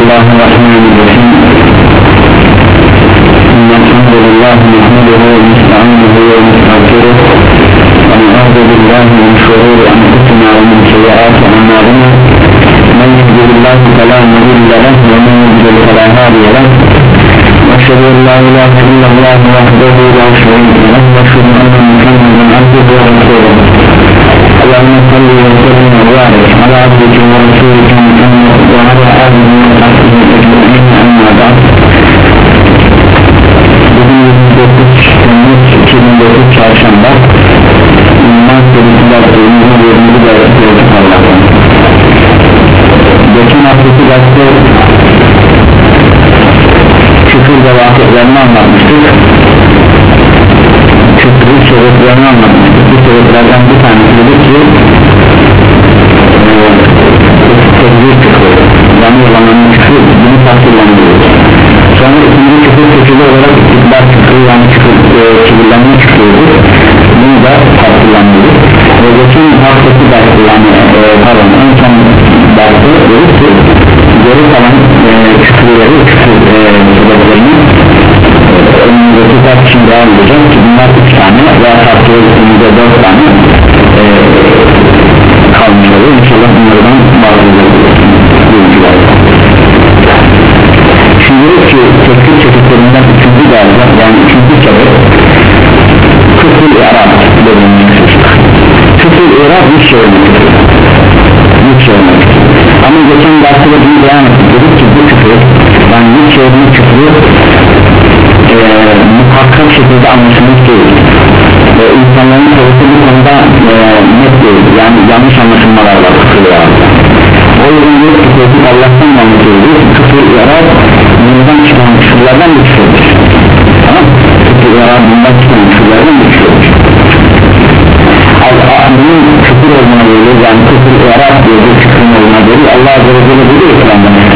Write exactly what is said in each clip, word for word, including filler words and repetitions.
Bismillahirrahmanirrahim. Elhamdülillah nehmeduhu ve nesta'inuhu ve nestağfiruh ve na'udzu billahi min şururi enfusina ve min seyyiati a'malina. Men yehdihillahu fela mudille lehu ve men yudlil fela hadiye lehu. Eşhedü en la ilahe illallah vahdehu la şerike lehu ve eşhedü enne Muhammeden abduhu ve resuluh. Allahümme salli ve sellem ve barik ala abdike ve rasulike Muhammed ve ala alihi ve sahbihi ecmaîn. Amma ba'd. Bugün yirmi dokuz Temmuz iki bin dokuz Çarşamba. İman serisi derslerinin yirminci dersi olacak Allah'tan. Geçen haftaki derste küfür ve vakıflarını anlatmıştık. Küfrün sebeplerini anlatmıştık. Bu sebeplerden bir tanesi dedi ki tekbir küfür, yani yalanın küfür, bunu tasvirlendiriyoruz. Sonra ikinci küfür köşeli olarak istikbar küfür, yani küfür, e, kibirlenme küfürüdür. Bunu da tasvirlendiriyoruz. Ve geçen haftaki dersi, yani e, pardon en son dersi dedik ki geri kalan e, küfürleri, küfür e, sebeplerini önümüzdeki ders için devam edeceğim ki bunlar üç tane veya farklı önümüzde dört tane e, kalmış oluyor. İnşallah bunlardan bahsedeceğiz. Şimdi ki tekfir çeşitlerinden üçüncü derece, yani üçüncü sebep küfür i'rab dediğimiz küfür i'rab bir şey olmaktır, bir şey olmaktır. Ama geçen derste de bir beyan ettik, dedik ki bu küfür, yani bir şey olmaktır küfrü e, muhakkak şekilde anlaşılmış değil. E, insanların sayısı bu konuda e, net değil, yani yanlış anlaşılmalar var küfür i'rab. O yüzden bir küfür Allah'tan anlatılıyor, küfür i'rab bundan çıkan küfürlerden bir küfürdür. Tamam, küfür i'rab bundan çıkan küfürlerden bir küfürdür. Bunun küfür olmana veriyor, yani küfür i'rab diye bir küfürün olmana veriyor. Allah Azze ve Celle diyor ki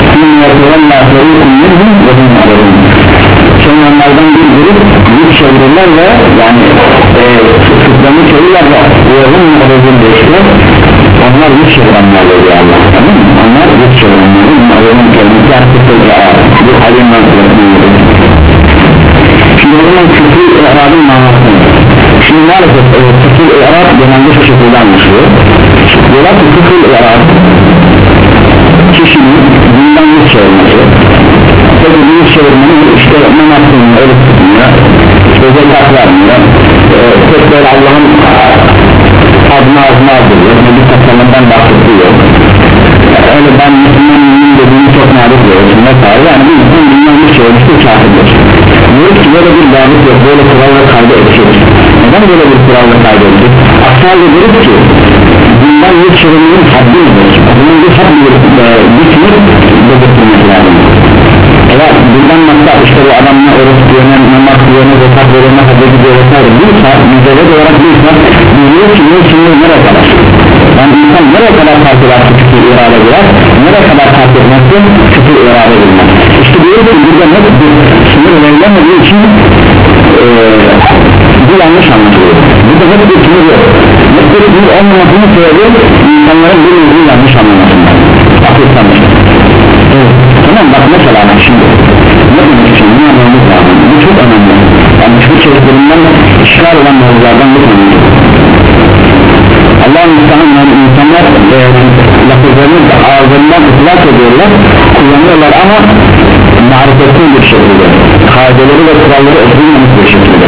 sen onlardan bir grup büyük çevirirler ve yani tutuklarını çevirirler ve uyarın aracında işte onlar büyük çevirenler oluyor Allah, tamam mı? Onlar büyük çevirenler aracın kelimesi artık bu halimden kullanılıyor. Şimdi o zaman küfür i'rabın manası. Şimdi maalesef e, küfür i'rab genelde şu şekilde anlaşılıyor. Diyorlar ki küfür i'rab kişinin bundan yüz çevirmesi. Tabi yüz çevirmenin işte namaz kılmıyor, öyle tutmuyor, işte zekat vermiyor, e, tek böyle Allah'ın adına adına adılıyor, Nebi Tasarım'dan bahsediyor. Öyle ben Müslümanın dediğini çok nadir görüyorsun vesaire, yani bir insan bundan yüz çevirmişti kâfirdir. Diyoruz ki böyle bir davet yok, böyle kural ve kayda edecek. Neden böyle bir kural ve kayda edecek? Aslında diyoruz ki bundan yüz çevirmenin haddi nedir? Bunun bir haddi bir sınır belirtilmesi lazım. Evet, buradan maksat işte bu adamla oruç diyene, namaz diyene, zekat verene, hacı gidiyor vesaire değilse, mücadele olarak değilse biliyor ki bu sınır nereye kadar? Yani insan nereye kadar fark eder ki küfür irade girer, nereye kadar fark etmezse küfür irade girmez. İşte diyor ki burada net bir sınır verilemediği için ee, bu yanlış anlaşılıyor. Burada net bir sınır yok. Net bir sınır olmamasının sebebi insanların bu mevzuyu yanlış anlamasından. Akılsan işte. Evet. Tamam, bak mesela şimdi ne demek için ne anlamamız lazım, bu çok önemli. Yani küfür çeşitlerinden işgal olan mevzulardan bir tanesi. Allah'ın insanlar, insanlar e, lafızlarını ağzından ıslak ediyorlar, kullanıyorlar ama marifetli bir şekilde, kaideleri ve kuralları edilmemiş bir şekilde.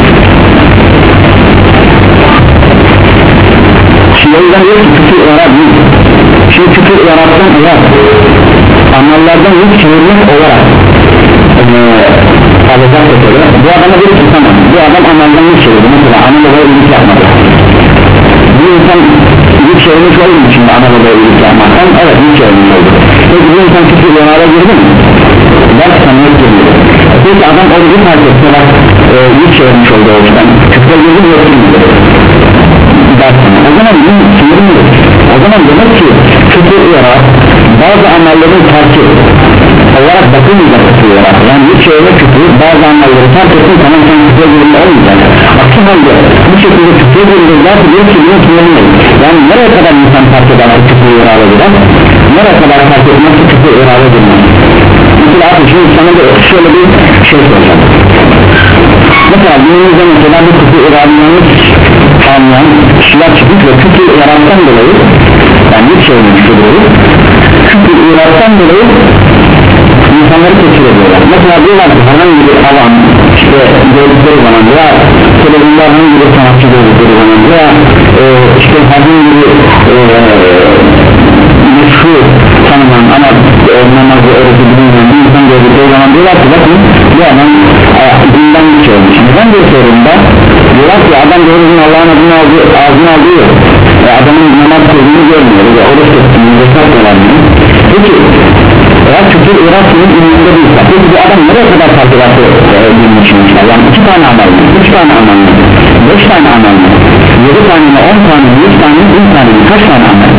Şimdi o yüzden diyor ki küfür i'rab değil. Şimdi küfür i'rab'dan i'rab anlarlardan yüz çevirmek olarak ee, alacak ötürü bu adama bir ki tamam, bu adam anlardan yüz çevirdi, mesela ana babaya iyilik yapmadı. Bu insan yüz çevirmiş olduğu için de ana babaya iyilik yapmaktan evet yüz çevirmiş oldu. Peki bu insan küfür i'rab'a girdi mi? Belki sanırız girdi. Peki adam orucu fark etse bak e, yüz çevirmiş oldu o yüzden küfür girdi mi yoksa girdi dersine. O zaman bunun sınırı mıdır? O zaman demek ki küfür i'rab bazı amellerin terki olarak bakılmayacak küfür i'rab, yani bir çevirme küfür bazı amelleri terk etsin tamam sen küfür girdi olmayacak. Aksi halde bu şekilde küfür girdi zaten diyor ki bunun sınırı, yani nereye kadar insan terk eder küfür i'rab'a gider, nereye kadar terk etmezse küfür i'rab'a girmez. mesela abi şimdi sana da şöyle bir şey soracağım. Mesela günümüzde mesela bu küfür iradelerini anlayan kişiler çıkıp ve küfür iradeden dolayı yani hiç söylemiş oluyor, küfür iradeden dolayı insanları tekfir ediyorlar. Mesela diyorlar ki herhangi bir alan işte gördükleri zaman veya televizyonda herhangi bir sanatçı gördükleri zaman veya e, işte herhangi bir e, meşhur tanınan ama e, namazı öğreti bilmeyen bir insan gördükleri zaman diyorlar ki bakın bu adam e, dinden geçiyormuş. Neden geçiyorum da diyorlar ki adam doğruzun Allah'ın adını aldığı, ağzını aldığı yok e, adamın namaz kıldığını görmüyor ve oruç tuttuğunu zekat olanını. Peki eğer küfür iradesinin ünlüğünde değilse peki bu adam nereye kadar farklılaştı edilmiş çıkmışlar? Yani iki tane amel mi? Üç tane amel mi? Beş tane amel mi? Yedi tane mi? On tane mi? Yüz tane mi? Bin tane mi? Kaç tane amel?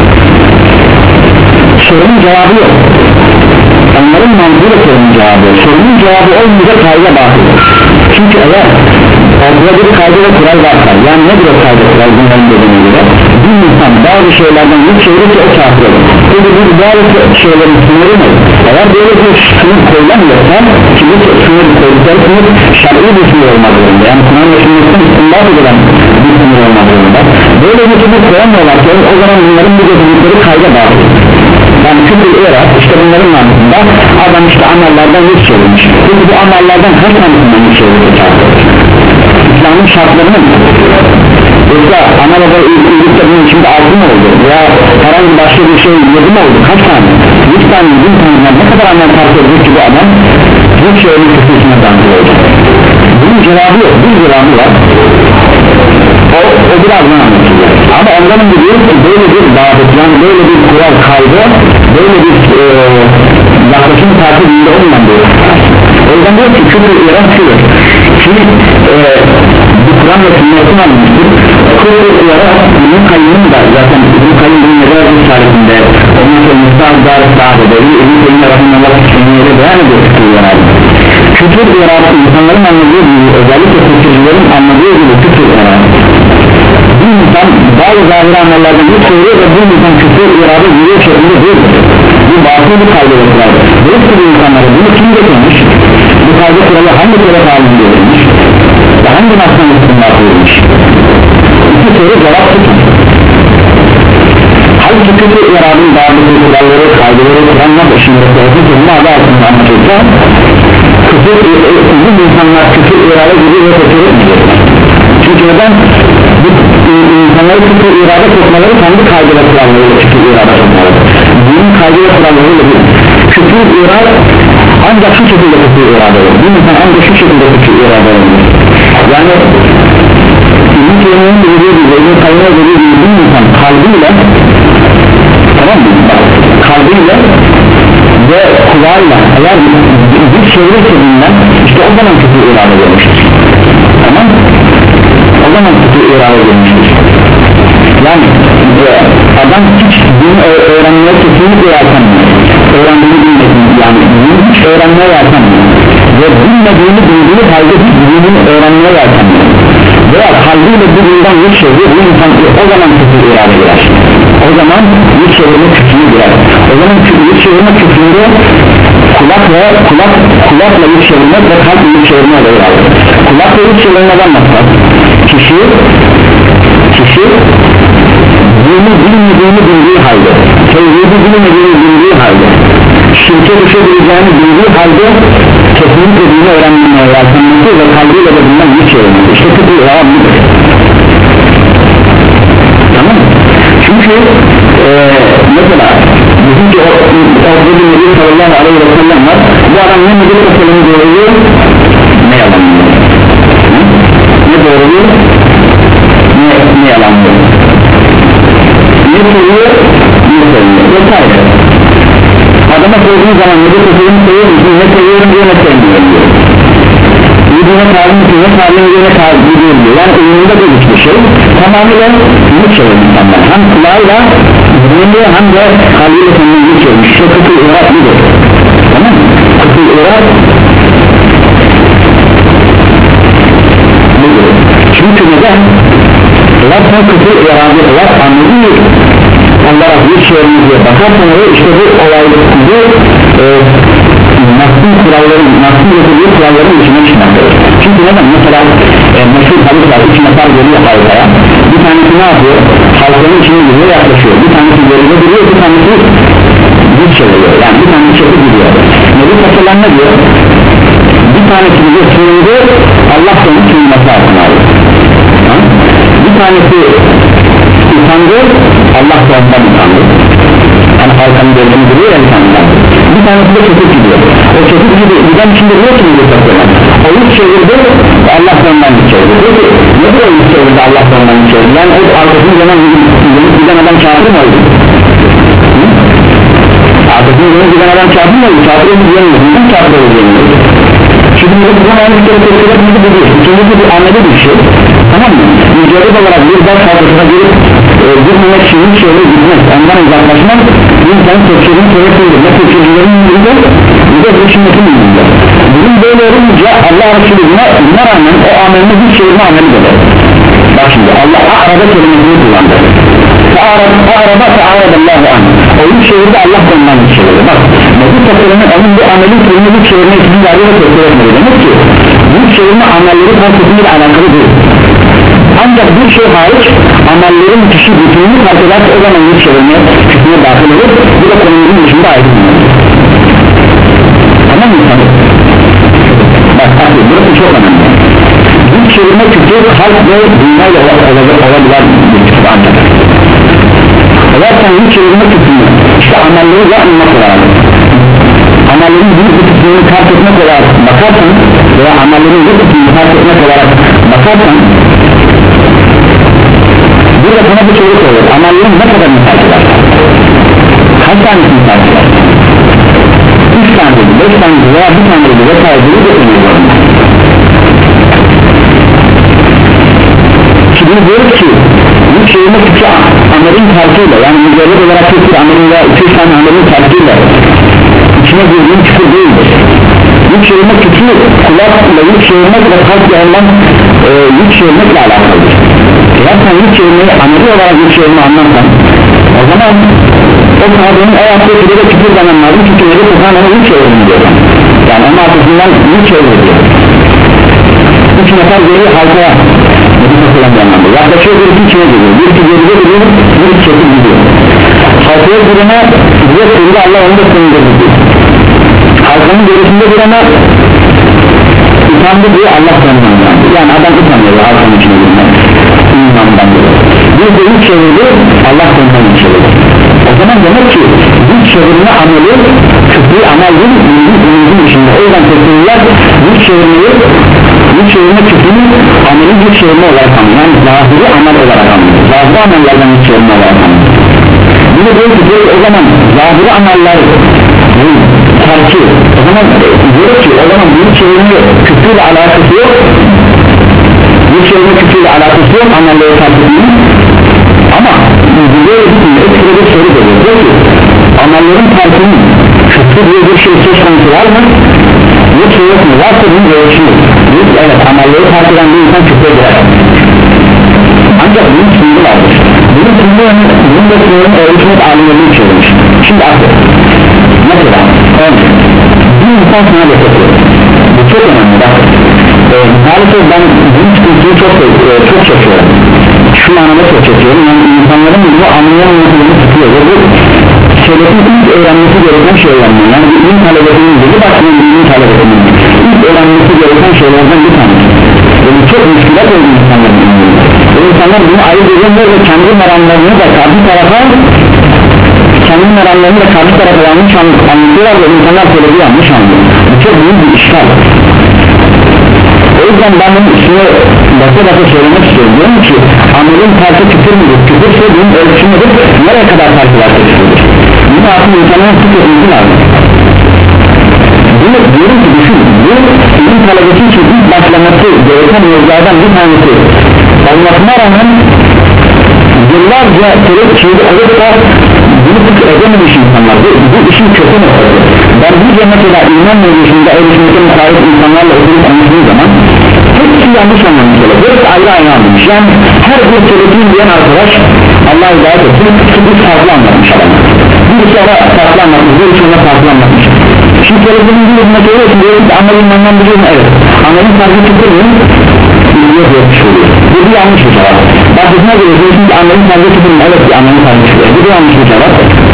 Sorunun cevabı yok. Onların mantığı da sorunun cevabı yok. Sorunun cevabı olmayacak kayda bakılır. Çünkü eğer ortada bir kayda ve kural varsa yani nedir o kayda kural bunların dediğine göre bir insan bazı şeylerden yüz çevirirse o kafir olur. Peki biz bazı şeylerin sınırı mı? Eğer böyle bir sınır koyulamıyorsa ki bu sınır koyduklarınız şer'i bir sınır olmak zorunda yani Kur'an ve sünnetten istinbat edilen bir sınır olmak zorunda. Böyle bir sınır koyamıyorlarsa o zaman bunların bu dedikleri kayda bakılır. Yani küfür irat işte bunların mantıkında adam işte amellerden yüz çevirmiş. Peki bu amellerden kaç tanesinden yüz çevirmiş? İslam'ın şartlarını mı? Yoksa Amerika'da iyilikte bunun içinde altı mı oldu? Veya herhangi başka bir şey yedi mi oldu? Kaç tane? Yüz tane, bin tane ne kadar amel fark edecek ki bu adam yüz çevirmiş küfürsüne dahil olacak. Bunun cevabı yok, bir cevabı var. O, o birazdan anlatılıyor. Ama onların biliyor ki böyle bir davet, yani böyle bir kural kaydı, böyle bir e, yaklaşım takibinde olmayan bir o yüzden diyor ki küfür irat şudur ki e, bu Kur'an ve sünnetin almıştır. Küfür irat İbn-i Kayyım'ın da zaten İbn-i Kayyım'ın neler risalesinde onun sonra Mustafa Darif Dağı'da İbn-i Kayyım'ın Rahimullah Küfür'üyle beyan ediyor küfür irat. Küfür iratı insanların anladığı gibi özellikle küfürcülerin anladığı gibi küfür irat. Bir insan bazı zahiri amellerden bir söylüyor ve bu insan küfür iradı yürüyor şeklinde değil. Bu batıl bir kaydı kuraldır. Böyle bir insanlara bunu kim getirmiş? Bu kaydı kuralı hangi kere halini getirmiş? Ve hangi nasıl istinbat edilmiş? İki soru cevap tutun. Halbuki küfür iradının bazı kuralları, kaydıları kuranlar şimdi sorduğu sorunu adı altında anlatılsa küfür, uzun insanlar küfür iradı gibi ve küfür etmeyecekler. Çünkü neden? Bu insanları küfür irade sokmaları kendi kaydı ve kurallarıyla küfür irade sokmaları. Bunun kaydı ve kurallarıyla bir küfür irade ancak şu şekilde küfür irade olur. Bir insan ancak şu şekilde küfür irade olur. Yani İbn-i Teymiye'nin dediği gibi, İbn-i Kayyım'ın dediği gibi bir insan kalbiyle, tamam mı? Kalbiyle ve kulağıyla eğer bir çevirirse dinlen işte o zaman küfür irade görmüştür. Tamam mı? O zaman küfür irade görmüştür. Yani e, adam hiç din öğrenmeye kesinlikle yeltenmiyor. Öğrendiğini bilmediğini yani din hiç öğrenmeye yeltenmiyor. Ve bilmediğini bildiği halde hiç dinini öğrenmeye yeltenmiyor. Veya kalbiyle bir dinden yüz çeviriyor bu insan o zaman küfür irade girer. O zaman yüz çevirme küfrünü girer. O zaman yüz çevirme küfründe kulak ve kulak kulakla yüz çevirmek ve kalp yüz çevirme olayı var. Kulakla yüz çevirmeden maksat kişi kişi dini bilmediğini bildiği halde tevhidi bilmediğini bildiği halde şirke düşebileceğini bildiği halde kesinlikle dini öğrenmeye yeltenmesi ve kalbiyle de bundan yüz çevirmesi işte küfür irade. Tamam mı? Çünkü ee, mesela bizim ki o orada bir Nebi sallallahu aleyhi ve sellem var bu adam ne Nebi sallallahu doğruluyor ne yalanlıyor ne doğruluyor ne, ne yalanlıyor ne söylüyor ne söylüyor vesaire adama sorduğun zaman Nebi sallallahu seviyor musun ne seviyorum diyor ne sevmiyorum diyor yediğine talim diyor ne talim diyor ne talim diyor yani ünlüğünde de hiçbir şey tamamıyla yük çevirmiş insanlar hem kulağıyla zihniyle hem de kalbiyle kendini yük çevirmiş işte küfür irat budur tamam mı? Küfür irat budur çünkü neden? Zaten küfür iradı irat anlıyor onlara yük çevirmiş diye bakarsan işte bu olay bu e, nefsin kuralların, nefsin getirdiği kuralların dışına çıkmaktadır. Çünkü neden? Mesela e, meşhur hadis var, iki nefar geliyor halkaya, bir tanesi ne yapıyor? Halkanın içine giriyor, yaklaşıyor, bir tanesi geride duruyor, bir tanesi bir çeviriyor, yani bir tanesi çekip gidiyor. Nebi Tasarlan ne diyor? Bir tanesi bize sığındı, Allah da onun sığınması altına alır. Bir tanesi utandı, Allah da ondan utandı. Yani halkanın gözünü duruyor ya bir tanesi. Bir tanesi de çekip gidiyor. O çekip gidiyor, giden içinde diyor ki Nebi Tasarlan, o üç çevirdi, Allah da ondan üç çevirdi. Peki nedir o üç çevirdi, Allah da ondan üç çevirdi? Yani o arkasını gelen giden adam kafir mi oldu? Arkasını giden adam kafir mi oldu? Kafir mi diyemiyor? Neden kafir oldu? Çünkü bu zaman bir kere tepkiler bizi biliyor. İkincisi bir ameli bir şey, tamam mı? Mücerreb olarak bir ders halkasına girip e, girmemek için hiç şöyle gitmek, ondan uzaklaşmak bir insanın tepkilerini tereklidir. Ne tepkilerin yüzünde, bir de bu sünnetin yüzünde. Bunun böyle olunca Allah Resulü buna, buna rağmen o amelini bir çevirme ameli dedi. Bak şimdi Allah arada kelimesini kullandı. Arada Allahu an. O üç çevirdi, Allah ondan bir çevirdi. Bak Nebi Tasarlan'ın onun bu amelin kurulu bir çevirme için yargı ve tepkiler etmedi. Demek ki bu çevirme amelleri konseptiyle alakalı değil. Ancak bir şey hariç amellerin kişi bütününü fark ederse o zaman bir çevirme kısmına dahil olur. Bu da konumuzun dışında ayrılmıyor. Tamam mı? Bak tabi burası çok önemli. Bu çevirme kütür halk ve dünyayla olabilen bir kütür ancak. Eğersen bu çevirme kütürünü işte amelleri yapmamak olarak, amellerin büyük bir kısmını terk etmek olarak bakarsan veya amellerin büyük bir kısmını terk etmek olarak bakarsan burada sana bir soru soruyor. Amellerin ne kadar terk eder? Kaç tanesini terk eder? üç tane, beş tane veya bir tane vesaire gibi götürüyor. Şimdi diyoruz ki bu çevirme küçük amelin terkiyle, yani mücerreb olarak küçük amelin veya iki üç tane amelin terkiyle içine girdiğin küfür değildir. Yük çevirme küçük kulakla yük çevirmek ve kalple olan e, yük çevirmekle alakalıdır. Eğer sen yük çevirmeyi ameli olarak yük çevirme anlarsan o zaman o sahabenin o yaptığı türede küfür zamanlarının küfürleri tutan onu yük çevirme diyor. Yani onun arkasından yük çevirme diyor. Üç nefer geliyor halkaya yaklaşıyor, bir iki içine geliyor, bir iki geride geliyor, bir iki çekip gidiyor. Halkaya girene bize sığındı, Allah onu da sığındı diyor. Halkanın gerisinde girene utandı diye Allah sığındı. Yani adam utanıyor halkanın içine girmek imandan dolayı. Bir de üç çevirdi, Allah sığından çevirdi. O zaman demek ki bu çevirme ameli küfrü amel değil, ümidin içinde. O yüzden tekniğler bu çevirmeyi bu çevirme küfrünün ameli bir çevirme olarak anlıyor. Yani zahiri amel olarak anlıyor. Zahiri amellerden bir çevirme olarak anlıyor. Bunu diyor ki o zaman zahiri ameller terki. O zaman diyor ki o zaman bu çevirme küfrüyle alakası yok. Bu çevirme küfrüyle alakası yok amelleri terki değil. Ama böyle bir ekstra bir soru geliyor. Diyor ki amellerin terkinin küfrü diye bir şey söz konusu var mı? Yoksa yok mu? Varsa bunun ölçümü. Evet, amelleri terk eden bir insan küfre girer. Ancak bunun sınırı vardır. Bunun sınırı, bunun da sınırını ölçmek alimlerini çözmüş. Şimdi artık mesela bir insan sana bekliyor. Bu çok önemli. Bak e, maalesef ben bunun sıkıntıyı çok, e, çok çekiyorum. Şu anlamda çok çekiyorum. Yani insanların bunu anlayamamasını tutuyor. Ve bu şerefin ilk öğrenmesi gereken şey öğrenmiyor. Yani bir ilim talebesinin dedi başlayan bir ilim talebesinin ilk öğrenmesi gereken şeylerden bir tanesi. Ve bu çok müşkilat oldu insanların. Ve insanlar bunu ayırt ediyorlar ve kendi meramlarını da karşı tarafa kendi meramlarını da karşı tarafa yanlış anlatıyorlar ve insanlar söylediği yanlış anlıyor. Bu çok büyük bir işgal. O yüzden ben bunun üstüne basa basa söylemek istiyorum. Diyorum ki amelin tersi küfür müdür? Küfürse bunun ölçü müdür? Nereye kadar tersi varsa küfürdür? Bunu aslında insanların sık etmesi lazım. Bunu diyorum ki düşün, bu ilim talebesi için ilk başlaması gereken yollardan bir tanesi olmasına rağmen yıllarca telepçiydi olup da bunu sık edememiş insanlar. Bu, bu işin kötü noktası. Ben bu mesela iman mevzusunda eğitimde muhalif insanlarla oturup anladığım zaman hepsi yanlış anlamış olur. Hepsi ayrı ayrı anlamış. Yani her bir telepçiyim diyen arkadaş Allah hidayet etsin, bir farklı anlatmış adamlar. Bir sonra farklı anlatmış, bir sonra farklı anlatmış. Şimdi söylediğim bir hizmet öğretin diyoruz ki amelin mandan biliyorum, evet amelin farkı tutur mu? Biliyor diye düşünüyor. Bu bir yanlış bir cevap. Bak hizmet öğretiyorsun ki amelin farkı tutur mu? Evet ki amelin farkı tutur. Bu bir yanlış bir cevap.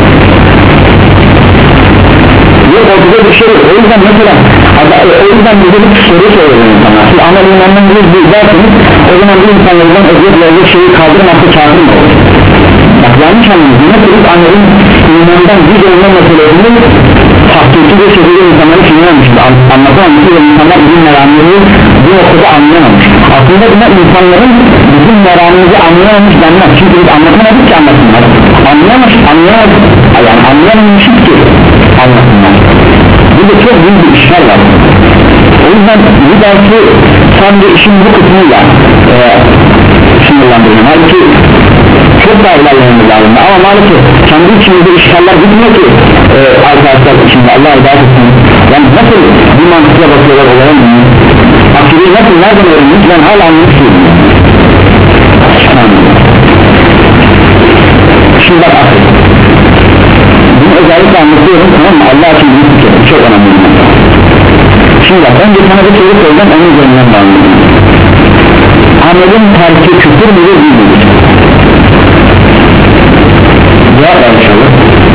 Yok ortada bir şey yok. O yüzden mesela o yüzden bize bir soru soruyor insanlar. Siz amelin mandan biliyorsunuz derseniz o zaman bir insanlardan özür verecek şeyi kaldırmakta kâfir mi olur? Bak yanlış anlıyorsunuz. Nasıl biz amelin imandan güç olma meselesini hakiki bir şekilde insanları sinirlenmiştir, anlatamamıştır ve insanlar bizim meramımızı bu noktada anlayamamış. Aslında buna insanların bizim meramımızı anlayamamış denmez, çünkü biz anlatamadık ki anlasınlar, anlayamamış, anlayamadık, yani anlayamamışız ki anlasınlar. Bu da çok büyük bir işler var. O yüzden bu dersi sadece işin bu kısmıyla e, sınırlandırıyorum. Halbuki çok daha ilerlememiz lazım ama maalesef kendi içimizde işgaller bitmiyor ki e, arkadaşlar içinde Allah ibadet etsin. Yani nasıl bir mantıkla bakıyorlar olaya mı? Akideyi nasıl nereden öğrenmiş ben hala anlamışım. Şimdi bak akıl, bunu özellikle anlatıyorum, tamam mı? Allah için bunu tutuyorum, çok önemli. Şimdi bak önce sana bir soru soracağım, onun üzerinden bağlıyorum. Amelin terki küfür müdür değil midir? Cevap ver inşallah.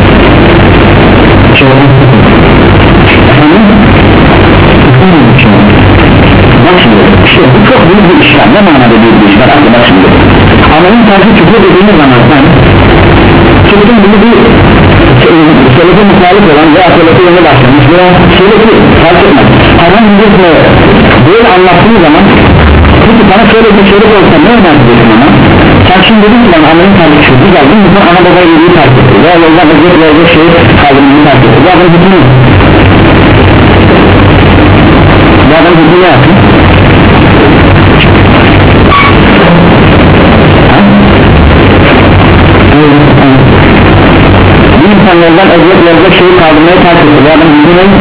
Efendim? Bak şimdi, işte bu çok büyük bir işler, ne manada büyük bir işler? Aklı bak şimdi. Amelin terki küfür dediğiniz zaman sen tuttun bunu bir selefi muhalif olan veya selefi yeni başlamış veya selefi fark etmez. Herhangi bir ne böyle anlattığın zaman peki sana şöyle bir şerif olsa ne önerdiğin ama sen şimdi dedin ki ben amelin terki küfür güzel değil mi? Sen ana baba yediği terk etti veya yoldan özet verecek şeyi kaldırmayı terk etti. Bu adam hükmü bu adam hükmü ne yaptı? Bir insan yoldan özet verecek şeyi kaldırmayı terk etti. Bu adam hükmü ne?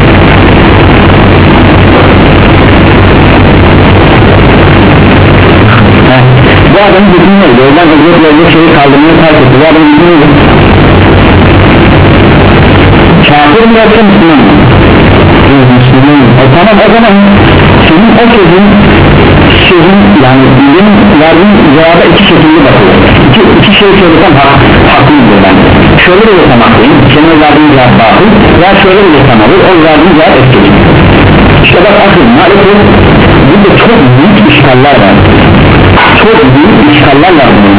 Bu adamın hükmü ne? Yoldan özet verecek şeyi kaldırmayı terk etti. Bu adamın hükmü ne? Kafir mi yoksa Müslüman mı? Müslüman mı? E tamam o zaman senin o sözün sözün yani benim verdiğim cevaba iki şekilde bakıyor. İki, iki şey söylesem hak, haklıyım ben. Şöyle de desem haklıyım, senin verdiğin cevap bakıl veya şöyle de desem olur, o verdiğin cevap etkili. İşte bak akıl, maalesef burada çok büyük işgaller var. Çok büyük işgaller var bunun.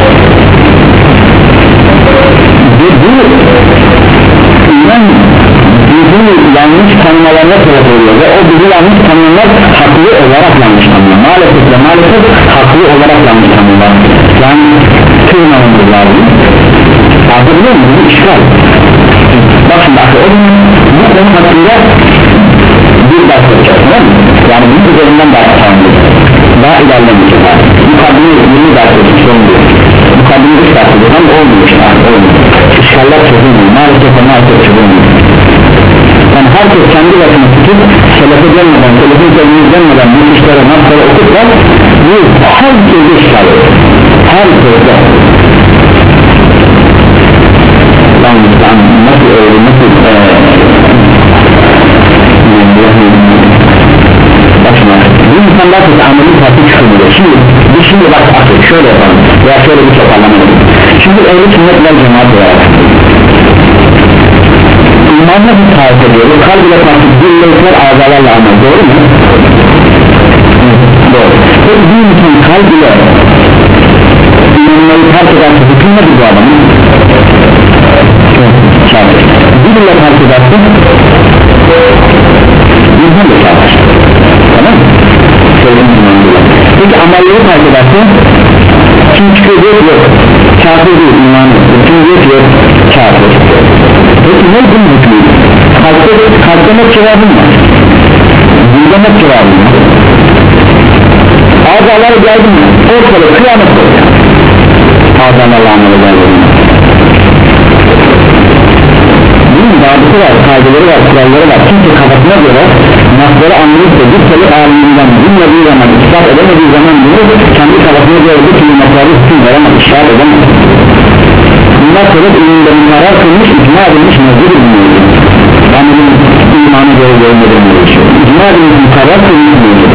Ve bu iman bizi yanlış tanımalarına sebep oluyor ve o bizi yanlış tanımalar haklı olarak yanlış tanıyor. Maalesef ve maalesef haklı olarak yanlış tanıyorlar. Yani tırmamamız lazım. Anladın mı? Bu işgal. Bak şimdi akıl, o zaman bu konu hakkında bir ders yapacağız, tamam mı? Yani bu üzerinden ders tanıdık. Daha ilerlemeyeceğiz abi. Mukaddime yirmi ders yapacağız, son diyor. Mukaddime üç ders yapacağız ama olmuyor işte abi, olmuyor. İşgaller çözülmüyor, maalesef ve maalesef çözülmüyor. Yani herkes kendi başına tutup selefe gelmeden, selefin sözünü gelmeden bu işlere nasıl okutlar, bu herkese işgal ediyor. Herkese. Yani nasıl öyle, nasıl bakma, bu insanlar size amelin tatlı çıkmıyor. Şimdi, biz şimdi bak akıl, şöyle yapalım veya şöyle bir toparlama edelim. Şimdi öyle sünnetler cemaat olarak İmanla bir tarif ediyoruz, kalb ile tasdik, dil ile ikler, azalarla amel, doğru mu? Doğru. Peki bir insan kalb ile imanları terk ederse hüküm nedir bu adamın? Kâfir. Dil ile terk ederse insan da kâfir. Tamam mı? Söylediğim imanıyla. Peki amelleri terk ederse kim çıkıyor diyor yok, kâfir değil imanı, kim diyor yok, kâfir. Peki ne bunun hükmü? Kalpte, kalpte net cevabım var, dilde net cevabım var. Azaları geldim mi? Ortada kıyamet olacak. Azalarla amel ederim. Bunun bazısı var, kaydeleri var, kuralları var. Kimse kafasına göre nasları anlayıp da bir tabi aliminden bilmediği zaman, ispat edemediği zaman bunu kendi kafasına göre bir türlü nasları hüküm veremez, ispat edemez. Bunlar sebep ilimde karar kılmış, ikna edilmiş mevcut edilmiyor. Yani bir mukarrar kılınmıyor.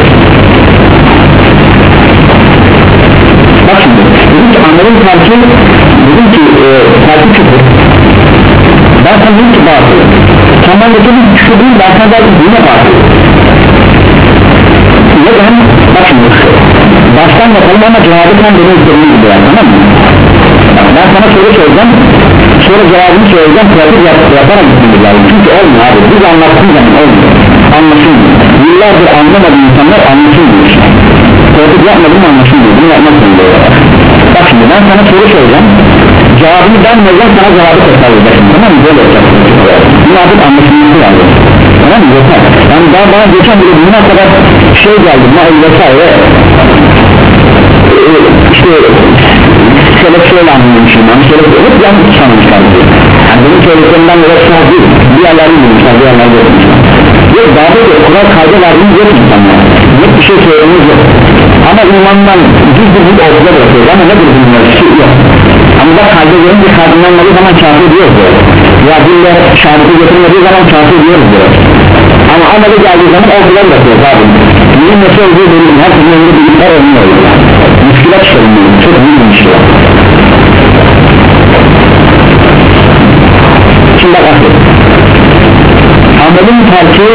Bak şimdi dedim ki amelin terki, dedim ki e, terki küfür, ben sana dedim ki batıl, sen ben de dedim küfür değil, ben sana dedim yine batıl. Neden? Bak şimdi baştan yapalım ama cevabı sen benim istediğim gibi yani, tamam mı? Bak, ben sana soru soracağım, sonra cevabını söyleyeceğim, pratik yap, yaparak gitmemiz lazım. Çünkü olmuyor abi, biz anlattığımız zaman olmuyor, anlaşılmıyor. Yıllardır anlamadığı insanlar anlaşılmıyor. Pratik yapmadım anlaşılmıyor, bunu yapmak zorunda. Bak şimdi ben sana soru soracağım, cevabını ben vereceğim, sana cevabı tekrar edeceğim, tamam mı? Böyle yapacağım. Bunu artık anlaşılması lazım, tamam mı? Yeter. Yani daha bana geçen bile buna kadar şey geldi, mail vesaire, işte seleksiyle anlamışım, yani seleksiyle hep yanlış sanmışlar. Yani benim söylediklerimden yola çıkar değil, bir yerlerde bulmuşlar, bir yerlerde bulmuşlar. Yok, daha da yok, Kur'an kayda verdiğimiz yok insanlar, yok bir şey söylediğimiz yok. Ama imandan düz bir bir ortada bırakıyoruz ama nedir bunlar, şey yok. Ama da kayda gelince kaydınlanmadığı zaman kafir diyoruz böyle. Ya dille şahidi getirmediği zaman kafir diyoruz böyle. Ama ameli geldiği zaman ortada bırakıyoruz abi. Bunun nasıl olduğu benim her türlü önünde bilgiler olmuyor. Müşkilat çıkarılmıyor, çok büyük bir müşkilat. Şimdi bak akıl, amelin terki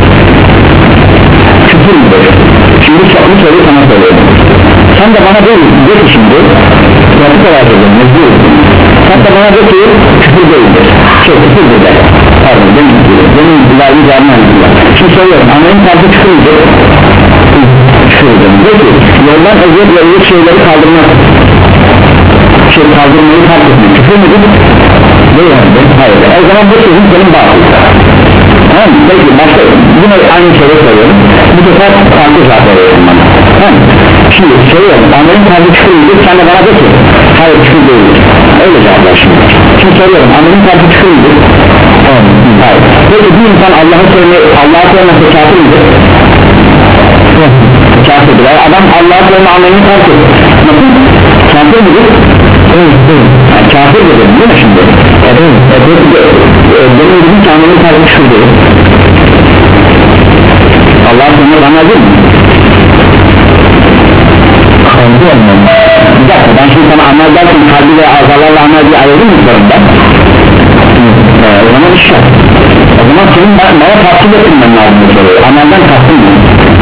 küfür müdür? Şimdi bu soruyu sana söylüyorum. Sen de bana değil, de ki şimdi pratik olarak edin, mecbur. Sen de bana de ki küfür değildir, şey küfürdür de, pardon benim gibi, benim ilerli canlı anlatıyor. Şimdi söylüyorum, amelin terki küfür müdür? Küfürdür, de ki yoldan eziyet ve eziyet şeyleri kaldırmak, şey kaldırmayı terk etmek küfür müdür? Değil mi? Hayır, o zaman bu sözün senin bağlı. Tamam mı? Peki başka, yine aynı şeyi söylüyorum, bu sefer farklı cevap veriyorum bana. Tamam mı? Şimdi söylüyorum, amelin terki küfür müdür? Sen de bana de ki hayır küfür değildir, öyle cevaplar şimdi. Şimdi söylüyorum, amelin terki küfür müdür? Hayır. Peki bir insan Allah'ı sevmeyi, Allah'ı sevmesi kafir midir? Kafirdir. Adam Allah'ı sevme amelini terk etti. Nasıl? Kafir midir? Evet, evet. Yani kafir dedim değil mi şimdi? Evet, evet. Benim gibi ki amelin terki küfür değil. Allah'ı sevme bana değil mi? Kalbi olmam. Bir dakika, ben şimdi sana amel derken kalbi ve azalarla amel diye ayırdım mı zorunda? Ee, o zaman iş yok. O zaman senin bana tahsil ettirmen lazım bu soruyu. Amelden tahsil mi?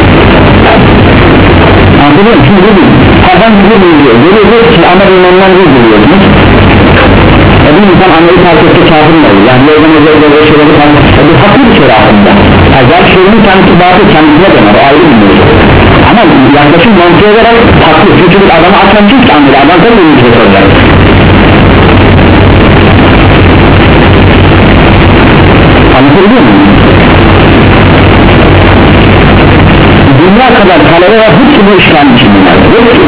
Anladın mı? Şimdi dedim, adam gibi biliyor. Görüyor ki amel imandan değil biliyorsunuz. E bir insan ameli terk etse kafir mi olur? Yani yoldan özellikle böyle şeyleri terk etse bu haklı bir şey aslında. Yani gerçi şeyinin kendisi batıl kendisine döner, o ayrı bir mevzu. Ama yaklaşım mantığı olarak haklı. Çünkü bir adamı açan kim ki ameli? Adam tabii bir şey soracak. Anlatabiliyor muyum? Dünya kadar talebe var, hepsi bu işlerin içindeler. Hepsi.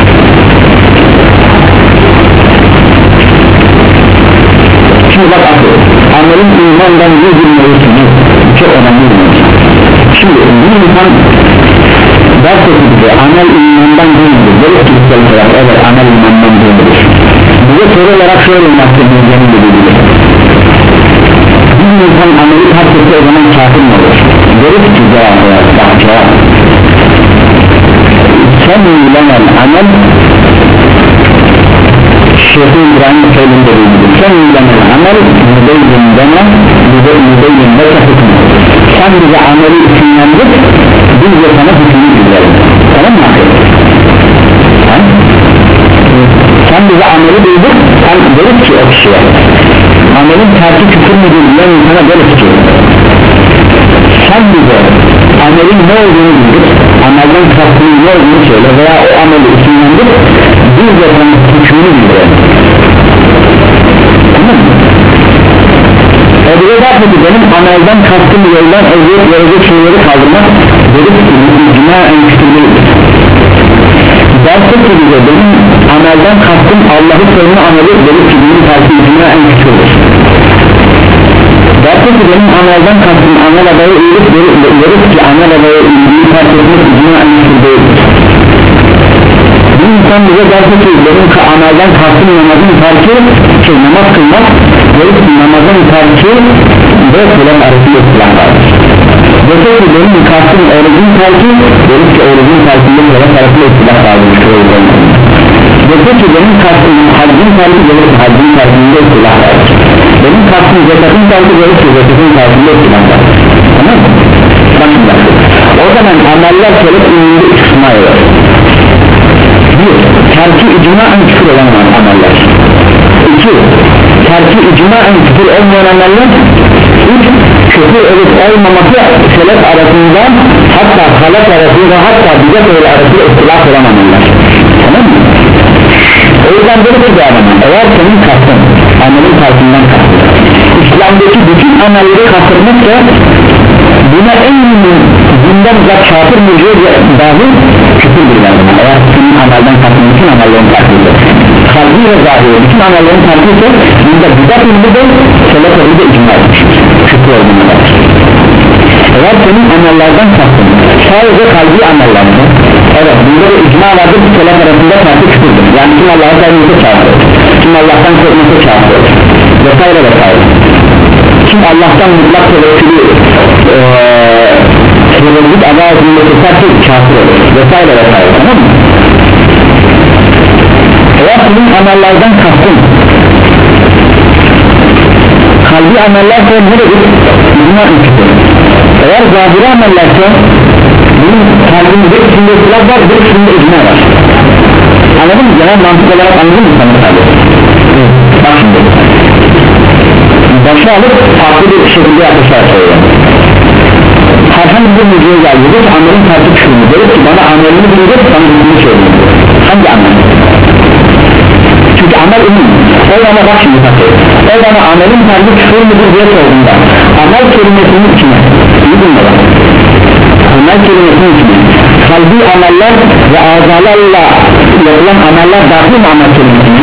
Şimdi bak akıl, amelin imandan yüzülmeyesini çok önemli bir mevzu. Şimdi bir insan ders ettiğinde amel imandan değildir. Böyle kişisel olarak evet amel imandan değildir. Bize soru olarak şöyle mahkemeyeceğini de bilir. Bir insan ameli terk etse o zaman kafir mi olur? Deriz ki cevap olarak bak cevap. Sen ilanel amel Şeyh-i İbrahim Seyyid'in dediği gibi sen ilanel amel mübeyyin deme mübeyyin deme hükmü. Sen bize ameli isimlendir, biz de sana hükmünü bildirelim. Tamam mı? Sen bize ameli bildir, sen deriz ki o kişiye amelin terki küfür müdür diyen insana deriz ki sen bize amelin ne olduğunu bildir, amelden kastının ne olduğunu söyle veya o ameli isimlendir, biz de sana hükmünü bildirelim. Tamam mı? O bir de ki benim amelden kastım yoldan eziyet verecek şeyleri kaldırmak dedik ki icma en küçük değildir. Derse ki bize benim amelden kastım Allah'ı sevme ameli dedik ki benim tersi icma en küçüktür. Derse ki benim amelden kastım amel adayı iyilik deriz ki amel adayı iyiliği terk etmek icma en küçük değildir. Bir insan bize derse ki benim amelden kastım namazın terki şey namaz kılmak deriz ki namazın terki dört yılın arasında silah vardır. Dese ki benim kastım orucun terki, dedik ki orucun terkinde şöyle tarafı istilah kalmıştır. Dese ki benim kastım haccın terki, dedik ki haccın terkinde istilah kalmıştır. Benim kastım zekatın terki, dedik ki zekatın terkinde istilah kalmıştır. Tamam mı? Bakın bakın. O zaman ameller şöyle ünlü kısma eder. Bir, terki icmaen küfür olan ameller. İki, terki icmaen küfür olmayan ameller. Üç, küfür olup olmaması selef arasında, hatta halak arasında, hatta bize böyle arasında ihtilaf olan ameller. Tamam mı? O yüzden böyle bir adamı, eğer senin kastın amelin terkinden kastın, İslam'daki bütün amelleri kastırmaksa buna en bundan uzak kafir mürciye dahil küfürdür yani. Eğer senin amelden kastın bütün amellerin terkidir, kalbi ve zahiri bütün amellerin terkidir, bunda bidat ilmi de selef ilmi de icma etmiştir, küfür olduğuna. Eğer senin amellerden kastın sadece kalbi amellerdi, evet bunda da icma vardır, bu selef arasında terki küfürdür. Yani kim Allah'a sevmesi çağırır, kim Allah'tan korkması çağırır vesaire vesaire. Kim Allah'tan mutlak tevekkülü tevekkül ada etmeyi tutarsa kafir olur vesaire vesaire. Tamam mı? Eğer senin amellerden kastın kalbi amellerse ne dedik? İcma ülküdür. Eğer zahiri amellerse bunun kalbinde bir kısımda ıslak var, bir kısımda icma var. Anladın mı? Genel mantık olarak anladın mı sana tabi? Bak şimdi başa alıp farklı bir şekilde yapışlar söylüyor. Herhangi bir müziğe geldi ki amelin tersi çıkıyor. Dedi ki bana amelini bilecek, sana bildiğini söylüyor. Hangi amel? Çünkü amel ümüm. O bana bak şimdi takıyor. O bana amelin tersi çıkıyor mudur diye sorduğunda amel kelimesinin içine iyi bilmeden amel kelimesinin içine kalbi ameller ve azalarla yapılan ameller dahil mi amel kelimesine?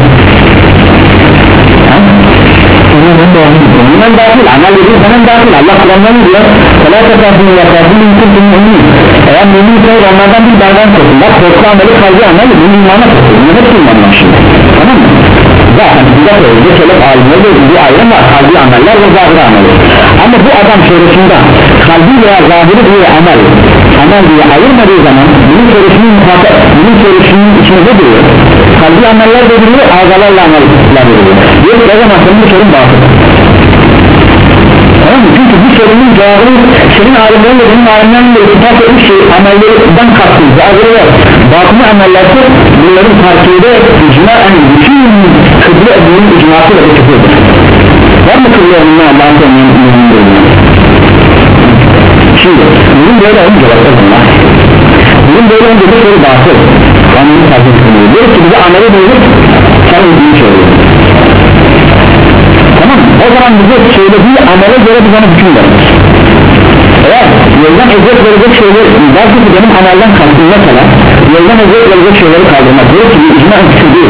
Bundan dahil, amel dediğin zaman dahil. Allah Kur'an'dan diyor فَلَا تَفَاهُمُ وَقَابُلُ مُكُنْتُمْ مُؤْمِنِينَ. Eğer müminsen onlardan bir dardan korkun. Bak korku ameli, kalbi ameli, bunun imana korkun. Bunun hepsi imanlar şimdi. Tamam mı? Zaten bize söyledi, selef alimleri bir ayrım var, kalbi ameller ve zahiri ameli. Ama bu adam sorusunda kalbi veya zahiri diye amel amel diye ayırmadığı zaman bunun sorusunun muhatap, bunun sorusunun içine ne diyor? Kalbi ameller veriliyor, azalarla ameller veriliyor. Yok o zaman senin bu sorun batıl. Tamam mı? Çünkü bu sorunun cevabı senin alimlerin de benim alimlerin de ispat etmiş şey amellerden kastın zahiri var. Batını amellerse bunların farkıyla icma en bütün kıble edilinin icması ve küfürdür. Var mı kıble edilinin Allah'ın sevmenin bölümünü? Şimdi bunun böyle olunca bak o zaman bunun böyle olunca bu soru batıl. Amelin tersi kılıyor. Diyor ki bize ameli buyurup sana ilgili söylüyor. Tamam mı? O zaman bize söylediği amele göre biz ona hüküm veririz. Eğer yoldan eziyet verecek şeyler belki ki benim amelden kastım mesela yoldan eziyet verecek şeyleri kaldırmak diyor ki icma hüküm değil.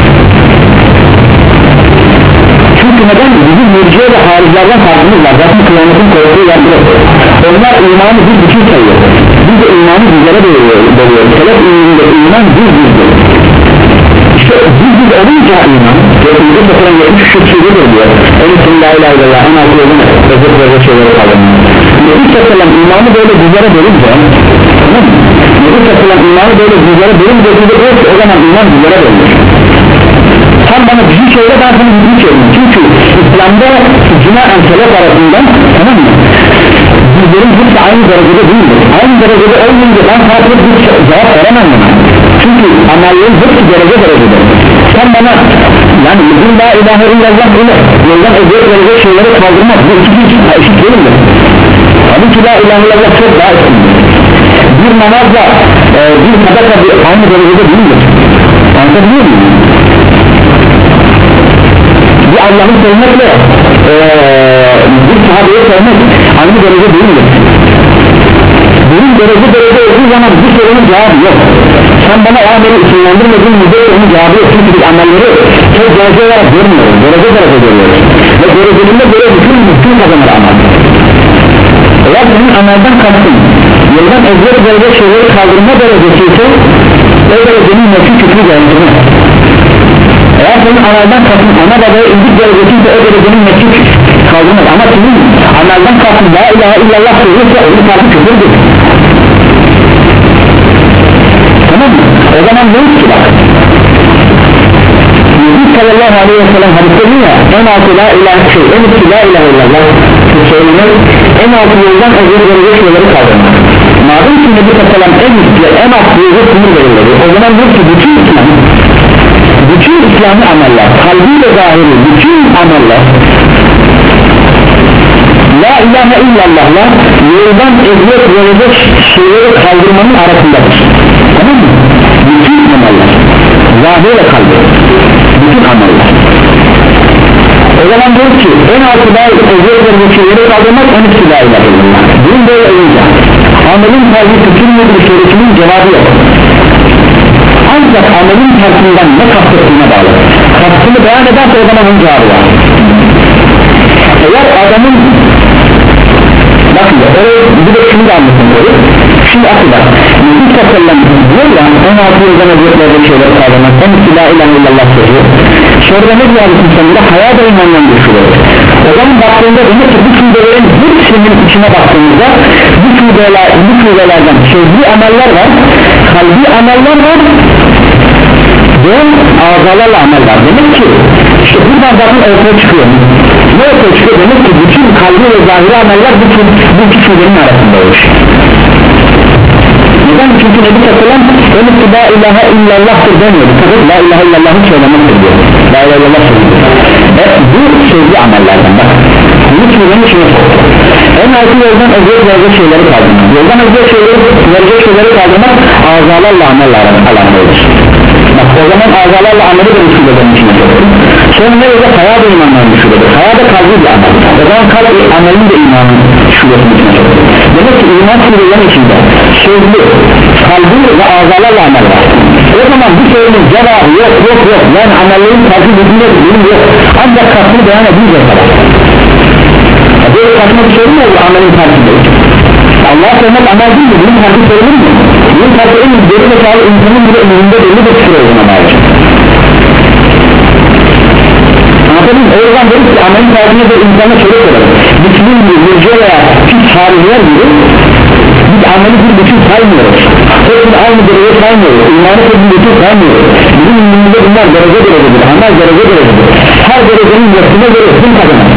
Çünkü neden? Bizim mürciye ve haricilerden farkımız var. Zaten kıyametin korktuğu yer burası. Onlar imanı bir bütün sayıyor. Biz de imanı bizlere bölüyoruz. Selef imanında iman bir bizdir. İşte biz biz olunca iman Resulü'nde satılan yetmiş küçük şeyler oluyor. Onun için la ilahe illallah en altı yolun özür verecek şeyleri kaldırıyor. Nebi satılan imanı böyle bizlere bölünce Nebi satılan imanı böyle bizlere bölünce o zaman iman bizlere bölünür. Sen bana bir şeyle ben sana bir şey söyleyeyim. Çünkü İslam'da icma en selef arasından tamam mı? Bizlerin hepsi aynı derecede değildir. Aynı derecede olmayınca ben farklı bir cevap veremem buna. Çünkü amellerin hepsi derece derecedir. Sen bana yani bizim la ilahe illallah ile yoldan eziyet verecek şeyleri kaldırmak bu iki için eşit değildir. Tabii ki la ilahe illallah çok daha üstündür. Bir namazla e, bir sadaka aynı derecede değildir. Anlatabiliyor muyum? Bir Allah'ı sevmekle ee, bir sahabeye sevmek aynı derece değildir. Bunun derece derece olduğu zaman bir sorunun cevabı yok. Sen bana o ameli isimlendirmediğin müddet sorunun cevabı yok. Çünkü biz amelleri çok derece olarak görmüyoruz. Derece derece görüyoruz. Ve derecelerinde böyle bütün bütün kazanır amel. Eğer senin amelden kastın yoldan ezber verecek şeyleri kaldırma derecesi ise o derecenin nefsi küfrü geliştirmez. Eğer senin amelden kastın ana babaya ildik derecesi ise o derecenin nefsi kaldırmaz. Ama senin amelden kalkın la ilahe illallah söylüyorsa onun kalbi küfürdür. Tamam mı? O zaman ne ki bak Nebi sallallahu aleyhi ve sellem hadis ediyor ya, en altı la ilahe şey en üstü la ilahe illallah söylenir, en altı yoldan özür verecek şeyleri kaldırmak. Madem ki Nebi sallallahu aleyhi ve sellem en üstü en altı yolda sınır verildi, o zaman diyor ki bütün İslam bütün İslami ameller kalbi ve zahiri bütün ameller la ilahe illallah'la yoldan eziyet verecek şeyleri kaldırmanın arasındadır. Tamam mı? Bütün ameller zahiri ve kalbi bütün ameller. O zaman diyor ki en altı la eziyet verecek şeyleri kaldırmak en üstü la ilahe illallah. Bunun böyle olunca amelin kalbi bütün müdür sorusunun cevabı yok. Ancak amelin tersinden ne kastettiğine bağlı. Kastını beyan ederse o zaman onun cevabı var. Eğer adamın bakın da oraya bir de şunu da anlatın böyle. Şimdi akıda Nebi Sallam diyor ya on altı yıldan özellikle şeyler kavramak en üstü la ilahe illallah söylüyor. Sonra ne diyor Allah'ın sonunda hayal da imandan düşürüyor. O zaman baktığında demek ki bu şubelerin hepsinin içine baktığımızda bu şubeler, bu şubelerden sözlü ameller var, kalbi ameller var ve azalarla amel var. Demek ki işte buradan zaten ortaya çıkıyor. Ne ortaya çıkıyor? Demek ki bütün kalbi ve zahiri ameller bu, bu iki şubenin arasında olur. Neden? Çünkü Nebi Sallam önüstü la ilahe illallah'tır demiyor. Fakat la ilahe illallah'ı söylemektir diyor. La ilahe illallah söylüyor. E bu sözlü amellerden bak. Bu şubenin içine soktu. En altı yoldan özür verecek şeyleri kaldırmak. Yoldan özür şeyleri, verecek şeyleri kaldırmak azalarla ameller alakalıdır. Bak o zaman azalarla ameli de bu şubenin içine soktu. Sonra ne olacak? Hayal da imanların bir şubedir. Hayal da kalbi bir amel. O zaman kalbi amelin de imanın şubesinin içine soktu. Demek ki iman şubelerin içinde sözlü, kalbi ve azalarla amel var. O zaman bu sorunun cevabı yok yok yok. Yani amellerin kalbi bütünde bir yok. Ancak kalbini beyan edince kadar. Böyle saçma bir sorun mu oldu amelin kalbinde? Allah'a söylemek amel değil mi? Bunun kalbi sorulur mu? Bunun kalbi en geri ve sağlı insanın bile önünde belli bir küfür olduğuna dair. Anladın mı? O yüzden dedik ki amelin kalbinde de insana şöyle soralım. Müslüm gibi, mürce veya pis hariler gibi biz ameli bir bütün saymıyoruz. Hepsini aynı derece saymıyoruz. İmanı hepsini bütün saymıyoruz. Bizim ünlüğünde bunlar derece derecedir. Amel derece derecedir. Her derecenin yapısına göre hüküm kazanır.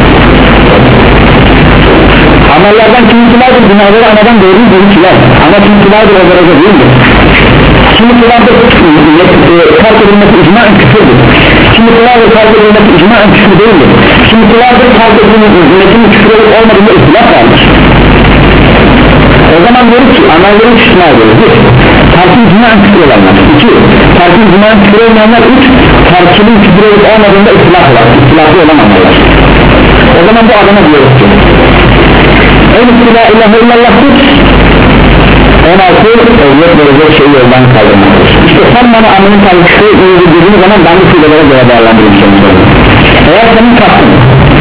Amellerden kimisilerdir günahları anadan doğru görüntüler ama kimisilerdir o derece değildir. Kimisilerdir terk edilmesi icmaen küfürdür. Kimisilerdir terk edilmesi icmaen küfür değildir. Kimisilerdir terk edilmesinin küfür olup olmadığında ihtilaf vardır. O zaman diyoruz ki amellerin üstüne ediyoruz. Bir, terkin icmaen küfür olanlar. İki, terkin icmaen küfür olmayanlar. Üç, terkinin küfür olup olmadığında ihtilaf var. İhtilafı olan ameller. O zaman bu adama diyoruz ki en üstü la ilahe illallah'tır. on altı evlet verecek şeyi yoldan kaldırmaktır. İşte sen bana amelin tarihçisi dediğin zaman ben bu şubelere göre değerlendireceğim. Eğer senin kastın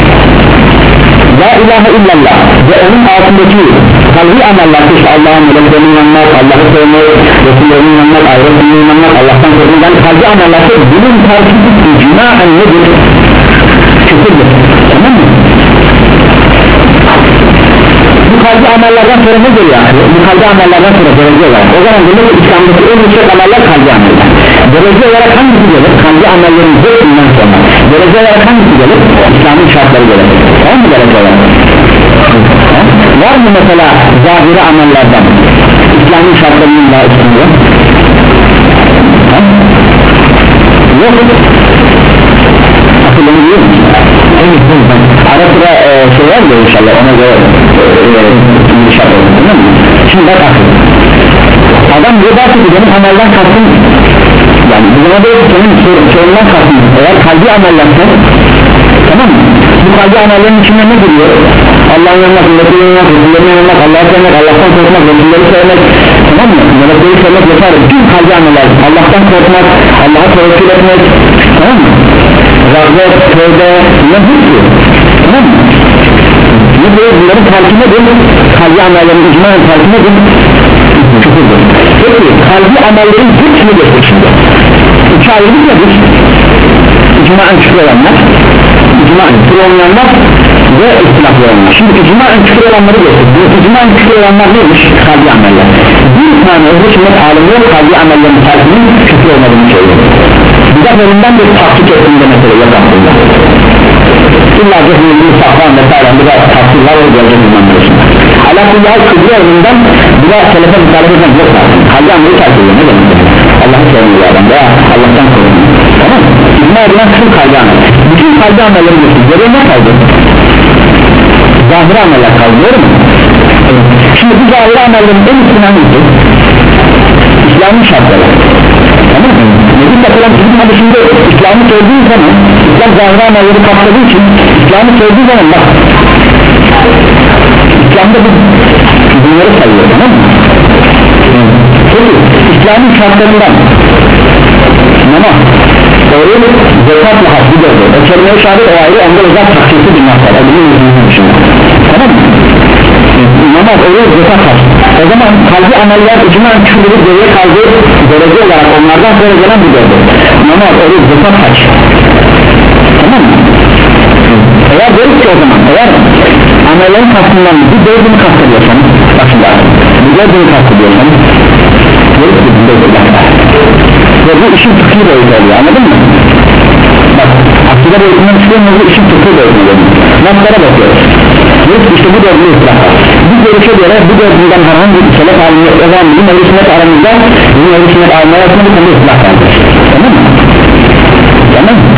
la ilahe illallah ve onun altındaki kalbi ameller, işte Allah'ın meleklerine inanmak, Allah'ı sevmek, Resullerine inanmak, ahiretine inanmak, Allah'tan korkmak, yani kalbi ameller bunun tarihçisi icmaen nedir? Küfürdür. Tamam mı? Bu kalbi amellerden sonra ne geliyor? Bu kalbi amellerden sonra derece olarak. O zaman demek ki İslam'daki en yüksek ameller kalbi ameller. Derece olarak hangisi gelir? Kalbi amellerin hepsinden sonra. Derece olarak hangisi gelir? İslam'ın şartları gelir. Var mı derece olarak? Ha? Var mı mesela zahiri amellerden İslam'ın şartlarının daha üstünde? Yok. Akılını biliyor musun? Ara sıra e, şey var ya inşallah ona göre bir şart olur değil mi? Şimdi bak akıl adam bu da ki benim amelden kastım yani bu zaman da senin sorundan kastım eğer kalbi amellersen tamam mı? Bu kalbi amellerin içinde ne giriyor? Allah'ın yanmak, Resulü'nün yanmak, Resulü'nün yanmak, Allah'ı sevmek, Allah'tan korkmak, Resulü'nü sevmek tamam mı? Melekleri sevmek yeter bütün kalbi ameller Allah'tan korkmak, Allah'a tevekkül etmek tamam mı? Rahmet, tövbe, ne hepsi tamam mı? Ne böyle bunların farkı nedir? Kalbi amellerin icmaen farkı nedir? Küfürdür. Peki kalbi amellerin hepsini geçtik şimdi. İki ayrılık nedir? İcmaen küfür olanlar, icmaen küfür olmayanlar ve ihtilaflı olmuş. Şimdi icmaen küfür olanları gösterdi. İcmaen küfür olanlar neymiş? Kalbi ameller. Bir tane öbür sünnet alemi yok, kalbi amellerin terkinin küfür olmadığını söylüyor. Bize bölümden bir taktik ettiğinde mesela yok aslında. İlla cehilliği saklan vesaire bir de taktikler o gelecek imanlıyorsun. Alâkullâh küfür olduğundan bir de selefe mütalep eden yok zaten. Kalbi ameli terk ediyor, ne demek? Allah'ı sevmiyor adam veya Allah'tan koruyor. Tamam mı? İcma edilen kısım kalbi amel. Bütün kalbi amelleri götürüyor. Geriye ne kaldı? Zahiri ameller kaldı, doğru mu? Evet. Şimdi bu zahiri amellerin en üstüne hangisi? İslam'ın şartları. Tamam mı? Nebi Takılan bizim hadisinde İslam'ı söylediği zaman İslam zahiri amelleri kapsadığı için İslam'ı söylediği zaman bak İslam'da bu bunları sayıyor, tamam mı? Peki İslam'ın şartlarından namaz, oruç, zekat ve hac bir gördü. O kelime-i şehadet o ayrı, onda özel taksisi bir masal. O bizim yüzümüzün dışında. Tamam mı? Namaz, oruç, zekat, hac. O zaman kalbi ameller icmaen küfürü geriye kaldığı derece olarak onlardan sonra gelen bir gördü. Namaz, oruç, zekat, hac. Tamam mı? Eğer derik ki o zaman, eğer amellerin kastından bir dördünü kastediyorsanız, bak şimdi bir dördünü kastediyorsanız derik ki bir dördünü ve bu işin fıkhı boyutu oluyor, anladın mı? Bak akide boyutundan çıkıyoruz, bu işin fıkhı boyutu oluyor. Naslara bakıyoruz. Derik işte bu dördünü ıslah var. Bir görüşe göre bu dördünden herhangi bir selef alınıyor, o zaman bizim ehl-i sünnet aramızda bizim ehl-i sünnet almaya arasında bir konuda ıslah kaldır. Tamam mı? Tamam mı?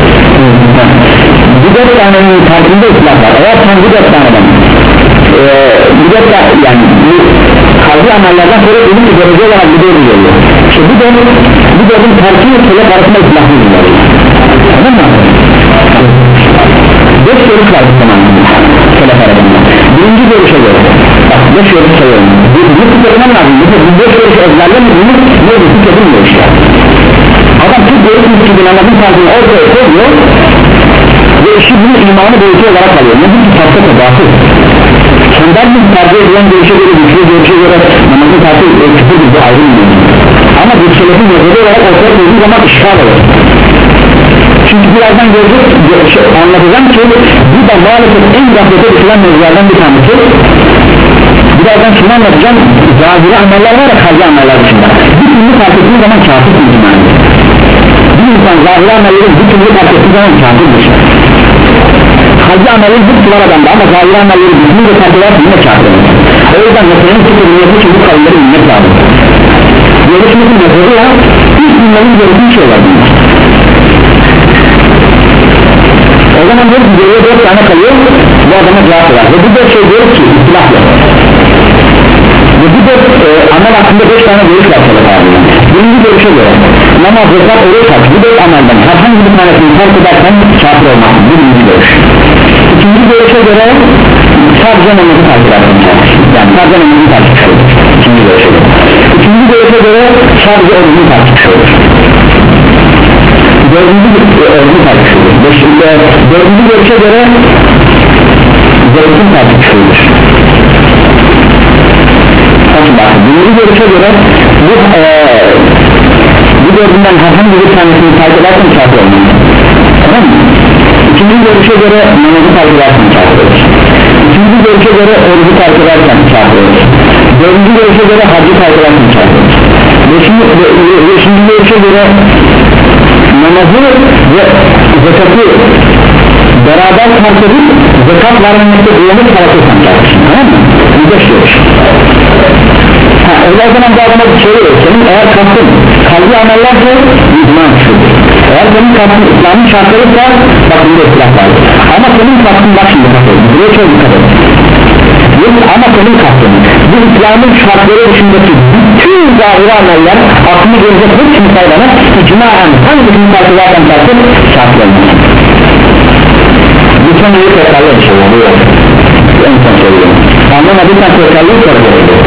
Bu dört tanenin farkında ıslah var. Eğer sen bu dört taneden ee, bu dört tane yani bu kalbi amellerden sonra dedim ki derece olarak bir dördü geliyor. İşte bu dördün bu dördün terkiyle selef arasında ıslahlı oluyor. Tamam mı? Beş görüş var bu zamanında selef arasında. Birinci görüşe göre bak beş görüş sayıyorum. Bu tüketmen lazım. Bu beş görüş ezberleme bunu ne bu tüketmiyor işte. Adam Türk görüşmüş gibi namazın farkını ortaya koyuyor ve işi bunu imanı boyutu olarak alıyor. Ne bu farkı tabası? Senden bir tercih edilen görüşe göre güçlü görüşe göre namazın farkı küfür gibi ayrılmıyor. Ama bir selefin yazılı olarak ortaya koyduğu zaman işgal olur. Çünkü birazdan göreceğiz, şey, anlatacağım ki bu da maalesef en gaflete düşülen mevzulardan bir tanesi. Birazdan şunu anlatacağım, zahiri ameller var ya kalbi ameller dışında. Bir türlü fark ettiği zaman kafir değil. Bir insan zahiri amellerin bir türlü fark ettiği zaman kafirdir. Kalbi amellerin hepsi var adamda ama zahiri amellerin bütün de fark ederse yine kafirdir. O yüzden meselenin tutubilmesi için bu kavimleri bilmek lazım. Görüşmesin mesele ya, ilk bilmenin gerektiği şeyler bunlar. O zaman diyoruz ki geriye dört tane kalıyor, bu adama cevap ver ve bu dört şey diyoruz ki ihtilaf yok ve bu dört e, amel hakkında beş tane görüş var abi. Birinci görüşe göre namaz, zekat, oruç, hac bu dört amelden herhangi bir tanesini terk edersen kafir olmaz, bu birinci görüş. İkinci görüşe göre sadece namazı terk edersen yani sadece namazı terk edersen ikinci görüşe göre. İkinci görüşe göre sadece orucu terk edersen dördüncü örgü tartışılır. Dördüncü görüşe göre zekatın tartışılır. Birinci görüşe göre bu, e, bu dördünden herhangi bir tanesini terk edersen kafir olmalı. Tamam mı? İkinci görüşe göre namazı terk edersen kafir olur. Üçüncü görüşe göre orucu terk edersen kafir olur. Dördüncü görüşe göre hacı terk edersen kafir olur. Beşinci, beşinci görüşe göre namazı ve zekatı beraber fark edip zekat vermemekte uyanıp fark etsen kafirsin, tamam mı? Bu beş görüş. Ha, öyle o zaman bu adama bir şey yok. Senin eğer kastın kalbi amellerse icma küfürdür. Eğer senin kastın İslam'ın şartlarıysa bak bunda ikhtilaf var. Ama senin kastın bak şimdi kastın buraya çok dikkat edin. Ama senin kastın bu İslam'ın şartları dışındaki bütün zahiri ameller aklını gelecek hepsini sayılanır icmaen hangisini fark edersen farkın şartlarını. Lütfen iyi tekrarlı bir şey oluyor. En son söylüyorum. Anlamadıysan tekrarlı bir soru oluyor.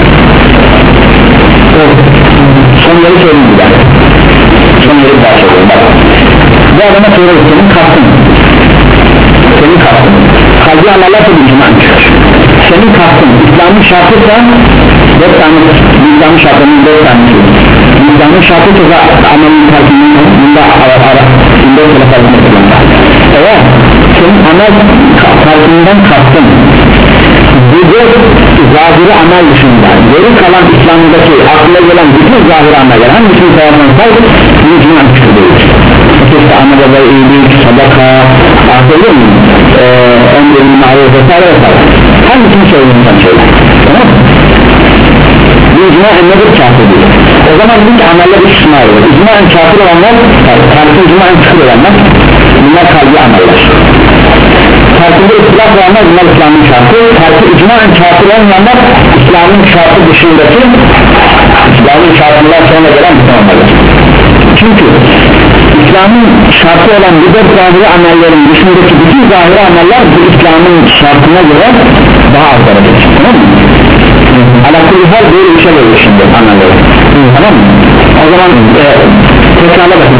Sonları söyleyeyim bir daha. Sonları bir daha söyleyeyim. Bak. Bu adama soruyoruz senin kastın. Senin kastın. Kalbi ameller tabi icmaen çıkar. Senin kastın İslam'ın şartıysa dört tane İslam'ın şartlarının dört tanesi İslam'ın şartıysa amelin terkinin bunda ara ara bunda telefon eğer senin amel farkından kastın bu zahiri amel dışında geri kalan İslam'daki aklına gelen bütün zahiri ameller hangisini sayarsan saydır bunu cümle küfür değil. İşte amel ve iyilik, sadaka, ahirli mi? Emrenin maruf vesaire vesaire hangisini söylüyorsan söyle, tamam mı? Bu icmaen nedir? Kafir değil. O zaman ilk ameller istisna olur. İcmaen kafir olanlar, tersi icmaen küfür olanlar bunlar kalbi ameller. Tersinde ihtilaf olanlar bunlar İslam'ın şartı. Tersi icmaen kafir olmayanlar İslam'ın şartı dışındaki İslam'ın şartından sonra gelen bütün ameller. Çünkü İslam'ın şartı olan bu dört zahiri amellerin dışındaki bütün zahiri ameller bu İslam'ın şartına göre daha az derecede, tamam mı? Alakalı her böyle bir şey oluyor şimdi amelleri, tamam mı? O zaman e, tekrarla bakın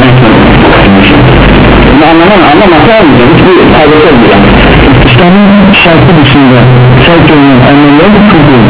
bunu anlamam, anlamakta olmayacak, hiçbir faydası olmayacak. İslam'ın şartı dışında şart olan ameller kılıyor.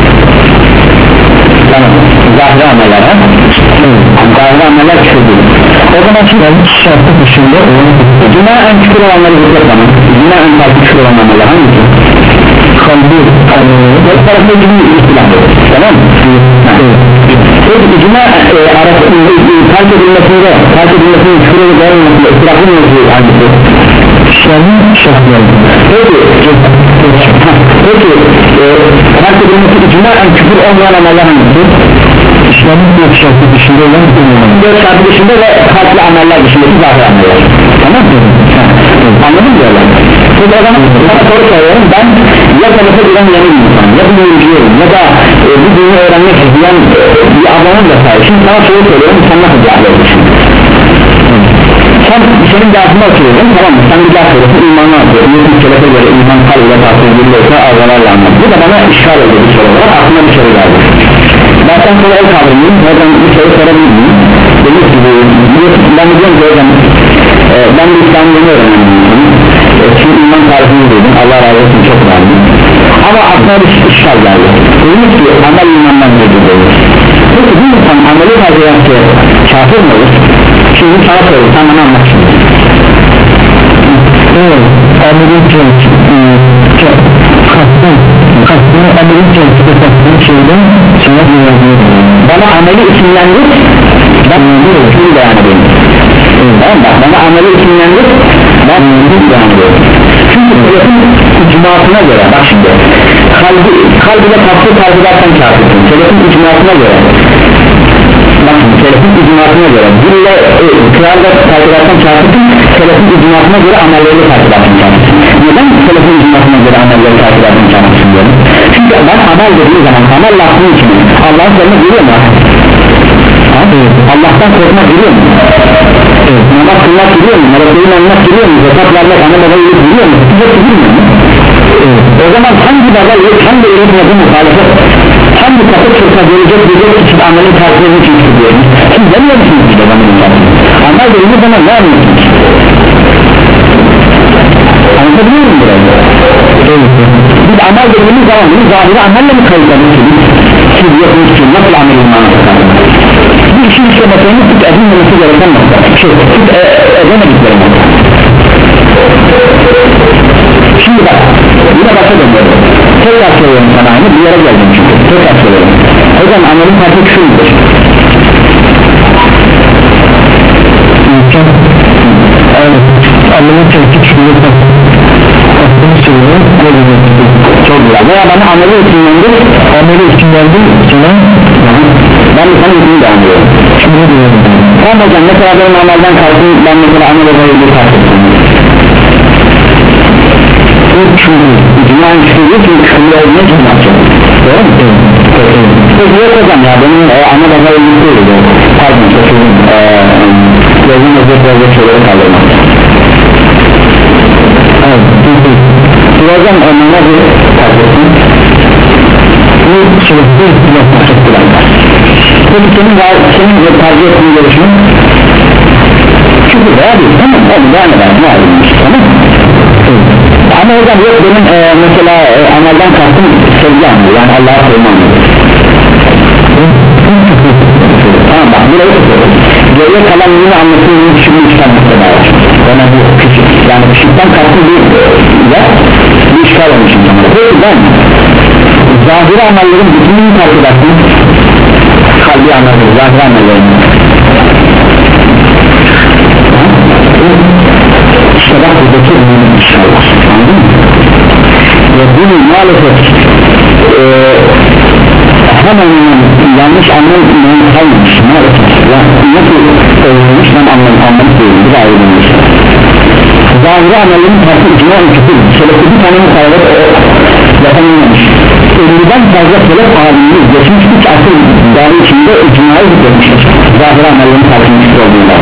Tamam, zahiri ameller ha? Zahiri ameller kılıyor. O zaman şimdi şartı dışında cuma en küfür olanları zıplatamam. Cuma en farklı küfür olan ameller hangisi? Kalbi dört tarafta cümle istilah, tamam mı? Peki icma arasında terk edilmesinde terk edilmesinde küfür ve değer olmasında istilahın olması hangisi? İslam'ın şartları. Peki peki terk edilmesi icma en küfür olmayan ameller hangisi? İslam'ın dört şartı dışında olan dört şartı dışında ve farklı ameller dışındaki zahir ameller, tamam mı? Anladın mı böyle? Peki o zaman sana soru soruyorum, ben ya tarafa giren yeni bir insan ya bir yürüyorum ya da e, bu dünyayı öğrenmek isteyen e, bir adamın da sahip. Şimdi sana soru soruyorum, sen nasıl cevap verirsin? Sen senin cevabını oturuyorsun, tamam mı? Sen bir cevap veriyorsun, imanı atıyorsun. Yusuf Kelef'e göre iman kalbine takip edilirse ağzalarla anlat. Bu da bana işgal ediyor bir soru var, aklıma bir soru geldi. Ben sen sonra el kaldırmayayım, oradan bir soru sorabilir miyim? Demek ki ben de diyorum ki hocam e, ben de İslam'ı yeni öğrendim e, çünkü iman tarifini duydum, Allah razı olsun, çok beğendim ama aklıma bir işgal geldi. Demek ki amel imandan mevcut olur. Peki bir insan ameli fazla yaptı kafir mi olur? Şimdi sana soruyorum, sen bana anlat şimdi. Evet, amelin kafir kastın kastın amelin kafir kastın şeyden sana güvenliği bana ameli isimlendir ben şunu beyan edeyim. Tamam mı? Bana ameli isimlendir ben şunu beyan edeyim. Çünkü selefin icmasına göre bak şimdi kalbi, kalbine tatlı kalbi dersen kafirsin. Selefin icmasına göre bak şimdi selefin icmasına göre dille e, kıyarda takip edersen kafirsin. Selefin icmasına göre amelleri takip edersen kafirsin. Neden selefin icmasına göre amelleri takip edersen kafirsin diyorum? Çünkü ben amel dediğim zaman amel lafının içine Allah'ın sözüne giriyor mu? Evet. Allah'tan korkmak giriyor mu? Evet. Namaz kılmak giriyor mu? Meleklerin anmak giriyor mu? Zekat vermek, ana baba iyilik giriyor mu? Hepsi girmiyor mu? Evet. O zaman hangi baba iyilik, hangi iyilik yapı muhalefet, hangi kapı çırpa gelecek diyecek ki siz amelin tarifini için istiyorsunuz? Siz demiyor musunuz ki babamın tarifini? Amel dediğiniz zaman ne anlıyorsunuz? Anlatabiliyor muyum burayı? Evet. Biz amel dediğimiz zaman bunu zahiri amelle mi kayıtladınız? Siz yapınız ki nasıl amel imanı tutarınız? Bir işin işlemesini tut edilmemesi gereken nokta şey, tut e, edemedikleri nokta. Şimdi bak yine başa dönüyorum, tekrar söylüyorum sana aynı bir yere geldim çünkü tekrar söylüyorum. Hocam amelin farkı küfür müdür? Evet, amelin farkı küfür müdür? Çok güzel. Veya bana ameli isimlendir, ameli isimlendir sana ben de sana ismini devam ediyorum. Şimdi diyorum. Tamam hocam mesela benim amelden kalsın, ben mesela amel olayı bir kalsın. Bu çünkü dünyanın küfürü çünkü küfürü olmak için yapacak. Doğru mu? Evet. Peki yok hocam ya benim e, amel olayı bir değil. Pardon sözüm yazın özür özür şeyleri kaldırmak. Evet. Hocam önüne bir kaldırsın. Bu sürekli yapmak çok kullanlar. Peki senin, senin tercih ettiğin görüşün küfür veya değil, tamam mı? Onu devam eder, ne ayrılmış, tamam mı? Ama hocam yok benim e, mesela e, amelden kastım sevgi anlıyor, yani Allah'a sevgi anlıyor. Tamam bak, burayı tutuyorum. Geriye kalan yine anlatılığını şimdi çıkarmakta da var. Yani bu küçük, yani küçükten kastım bir Peki ben zahiri amellerin bütününü takip edersin, kalbi amelleri, zahiri amellerin sabah buradaki ürünü inşallah, anladın mı? Ve bunu maalesef e, hemen yanlış anlamayın kalmış maalesef. Yani nasıl söylenmiş ben anlamak değilim, bir ayrılmış. Zahiri amellerin farklı icma ülkesi, şöyle bir tane mukavemet yapamamış. elli'den fazla sebep alimleri geçmiş üç asıl dahi içinde icmayı hükmetmiştir. Zahiri amellerin farklı ülkesi olduğunda.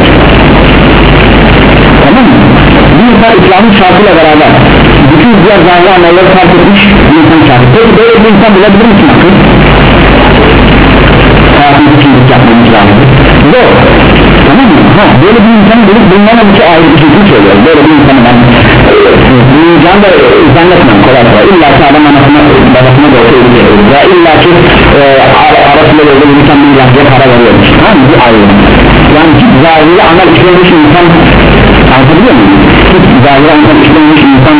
Tamam mı? Bir insan İslam'ın şartıyla beraber bütün diğer zahiri amelleri fark etmiş bir insan şartı. Peki böyle bir insan bulabilir misin akıl? Hayatımızı kimlik yapmamız lazım. Zor. Tamam mı? Ha, böyle bir insanı bulup bulmamam için ayrı bir şey söylüyor. Böyle bir insanı ben bulacağını da zannetmem kolay kolay. İlla ki adam anasına babasına da olsa ödeyecek. Ya illa ki e, arasında böyle bir insan bir ilancıya para veriyormuş. Tamam mı? Bu ayrı. Yani hiç zahiri amel işlemiş insan anlatabiliyor muyum? Hiç zahiri amel işlemiş insan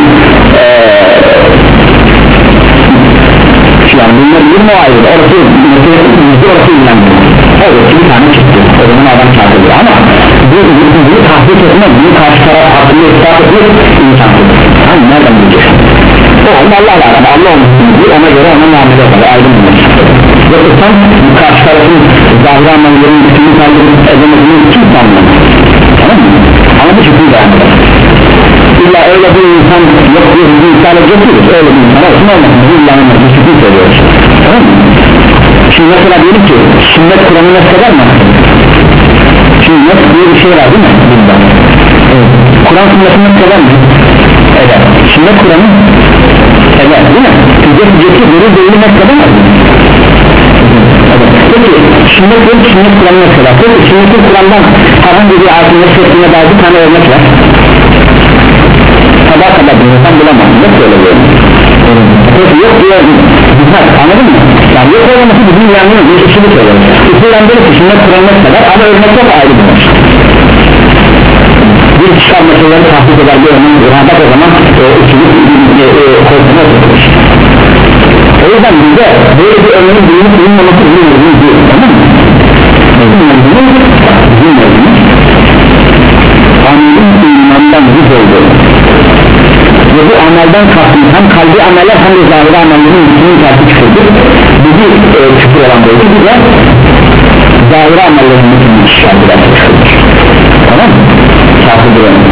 eee yani bunlar bir mu ayrı? Orası yüzde orası ilgilenmiyor. Evet bir tane çıktı. O zaman adam çarpılıyor ama bu bunu tahsis etmek, bunu karşı taraf hakkında ispat etmek imkansız. Hani nereden bileceksin? O onda Allah'la arada Allah olmasın diye ona göre ona muamele yapar. Aydın bulmak. Yoksa sen karşı tarafın zahiri amellerin bütünü takip edemediğini kim sanmıyor? Tamam mı? Ama bu şekilde devam eder. İlla öyle bir insan yok diye bir insana götürürüz. Öyle bir insan olsun olmasın. Bu illanın bir şekilde söylüyoruz. Tamam mı? Şimdi mesela diyelim ki sünnet Kur'an'ı nasıl eder mi? Şimdi nasıl diye bir şey var değil mi? Bilmem. Evet. Kur'an sünnetini nasıl eder mi? Eder. Sünnet Kur'an'ı eder değil mi? Hüccet hücceti verir değili nasıl eder mi? Evet. Peki sünnet verir sünnet Kur'an'ı nasıl eder? Peki sünnet Kur'an'dan herhangi bir ayetini nasıl ettiğine dair bir tane örnek var. Sabah kadar bir insan bulamaz. Nasıl öyle diyor? Peki yok diyor. Güzel anladın mı? Yani yok olması bizim yanımız bir usulü söylüyoruz. Usulden böyle ki sünnet Kur'an'ı kadar ama örnek çok ayrı bir şey. Bir çıkar meseleleri tahsis eder bir örnek bak o zaman e, usulü e, e, korkuna oturmuş. O yüzden bize böyle bir örneğin bulunup bulunmaması bizim örneğin değil. Tamam mı? Bizim örneğin bizim örneğin amelin imandan yüz olduğu ve bu amelden kastım hem kalbi ameller hem de zahiri amellerin bütünün tersi çıkıldı. Bizi e, küfür olan böyle bir de zahiri amellerin bütünün şartı çıkıldı. Tamam mı? Şartıdır önemli.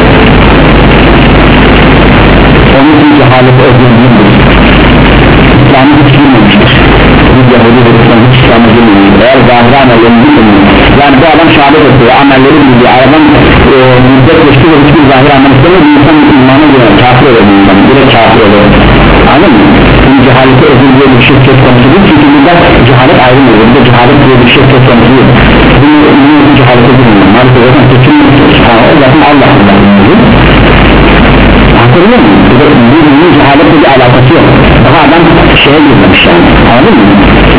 Onun için cehaleti özgürlüğündür. İslam'ı hiç bilmemiştir. Bir Yahudi ve İslam hiç İslam'ı bilmemiştir. Eğer zahiri amellerin bütünün yani bu adam şehadet ediyor, amelleri bildiği aradan e, müddet geçti ve hiçbir zahir amel istemiyor, bir insan imana göre kafir oluyor bir insan, direkt kafir oluyor. Anladın mı? Şimdi cehaleti özür diye bir şey söz konusu değil, çünkü burada cehalet ayrılmıyor, burada cehalet diye bir şey söz konusu değil. Bunu, bunu cehalete bilmiyorum, maalesef zaten kesinlikle o zaten Allah Allah bilmiyor. Hatırlıyor musun? Bunun cehaletle bir alakası yok, daha adam şeye girmemiş yani, anladın mı?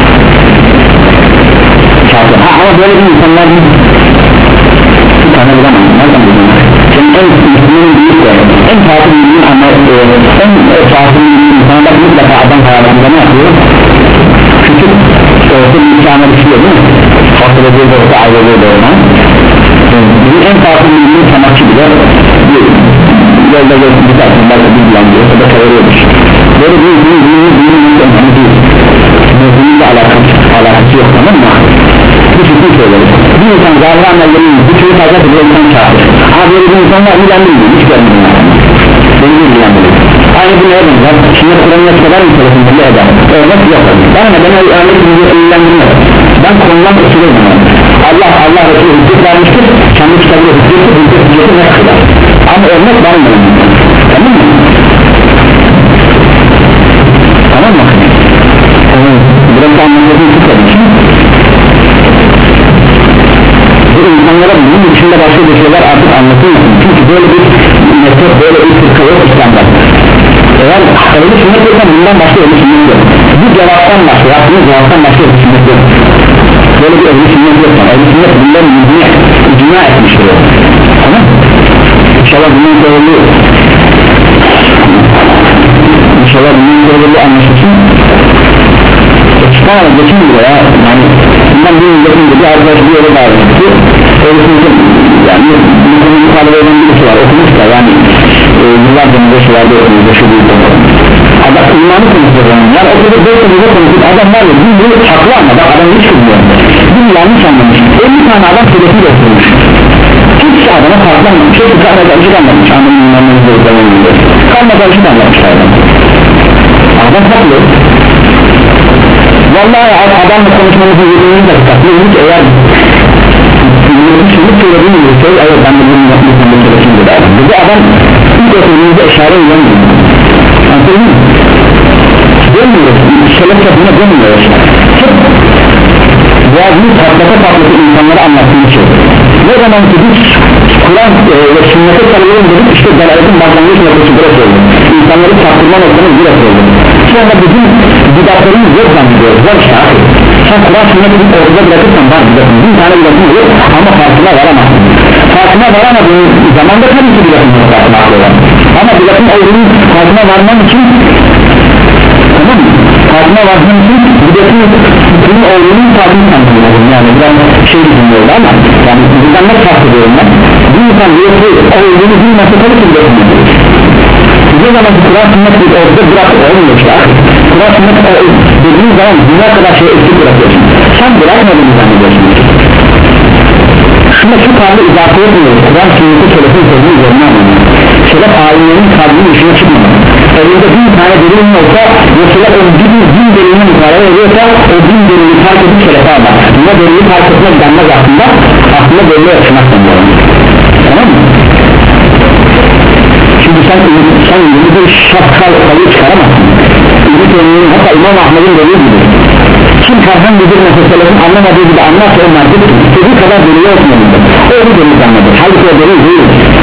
Çarpıyor. Ha ama böyle bir insanlar bir tane bulamam. Nereden bulamam? Senin en Müslümanın büyük de en farklı bildiğin ama en farklı bildiğin insanlar mutlaka adam hayatında ne yapıyor? Küçük orta bir insanı düşüyor değil mi? Haftada bir de orta ayrılıyor da ona. Bizim en farklı bildiğin sanatçı bile bir yolda gözü gidersin belki bir bilen diyor. O da çeviriyormuş. Böyle bir insanın büyüğünün büyüğünün önemli değil. Mezunuyla alakası, alakası yok tamam mı? Bu şekilde söylüyoruz. Bir insan zahir amellerinin bütünü fazla bir insan çağırır. Ama böyle bir insanlar ilgilenmiyor, hiç görmüyor. Beni ilgilenmiyor. Aynı bu neye benzer? Şimdi Kur'an'ı yapsalar mı söylesin belli eder? Örnek yok. Ben de ben örnek ilgilenmiyor. Ben konudan usulüyorum. Allah Allah Resulü hüccet vermiştir. Kendi kitabıyla hücceti hüccet hücceti ne kadar? Ama örnek vermiyor. Tamam mı? Tamam mı? Burası anlatıldığı için bu insanlara bunun içinde başka bir şeyler artık anlatılmasın çünkü böyle bir metot böyle bir fırka yok İslam'da eğer kalbi sünnet yoksa bundan başka bir sünnet yok bu cevaptan başka yaptığınız cevaptan başka bir sünnet yok böyle bir evli sünnet yoksa evli sünnet bunların yüzüne icma etmiştir tamam İnşallah bunun sorulu İnşallah bunun hazırlığı anlaşılsın çıkamadı geçin bile ya yani bundan bir milletin bir arkadaş bir yere bağırmıştı öylesinde yani bu konuyu mukabele eden birisi var okumuşlar yani e, yıllarca müzeşilerde okumuşlar şu büyük okumuşlar adam imanı konuşuyor yani okulda dört okulda konuşuyor adam var ya bir bu haklı ama bak adam hiç kızmıyor bir yanlış anlamış elli tane adam süresi götürmüş hiç adama farklı anlamış hepsi karma karışık anlamış anlamın imanını zorlamayınca karma karışık anlamış adam adam haklı vallahi adamla konuşmamızın yediğini de katılıyoruz eğer yürütüşünü söylediğini yürütüyor evet ben de bunu yapmışım bu söylediğini de bu adam ilk oturduğunuzda eşare edemiyor anladın mı? dönmüyoruz şelef yapına dönmüyoruz hep boğazını patlata patlata insanlara anlattığını şey ne zaman ki biz Kur'an e, ve sünnete sarılalım dedik işte delaletin başlangıç noktası burası oldu insanları saptırma noktamız burası oldu sonra bizim bidatlarımız yok zannediyoruz var işte abi sen Kur'an sünnetini orada bırakırsan var bidatın bin tane bidatın olur ama farkına varamazsın farkına varamadığın zamanda tabii ki bidatın yok farkına var ama bidatın olduğunun farkına varman için tamam mı? farkına varman için bidatın bunun olduğunun farkını tanımlıyorum yani biraz şey düşünüyordu ama yani buradan ne fark ediyorum ben bir insan bidatın olduğunu bilmezse tabii ki bidatın yok ne zaman ki Kur'an sünnet bir ortada bırak olmuyor işte Kur'an sünnet dediğin zaman dünya kadar şey eksik bırakıyorsun sen bırakmadığını zannediyorsun şuna şu tabi izafe etmiyoruz Kur'an sünneti selefin sözünü üzerine anlamıyor selef alimlerinin tabiinin işine çıkmadı elinde bin tane delilin olsa mesela o bin, bin delilini mükarele ediyorsa o bin delili fark edip selefe almak buna delili fark etmek denmez aslında aslında delili yaşamak denmez tamam mı? Şimdi sen, sen yeni bir şapkal kalıyor çıkaramazsın Ümit Emin'in hatta İmam Ahmet'in dediği gibi kim herhangi bir meselelerin anlamadığı gibi anlarsa o merkez istediği kadar delili olmalıdır o onu delil anladır halbuki o delil değil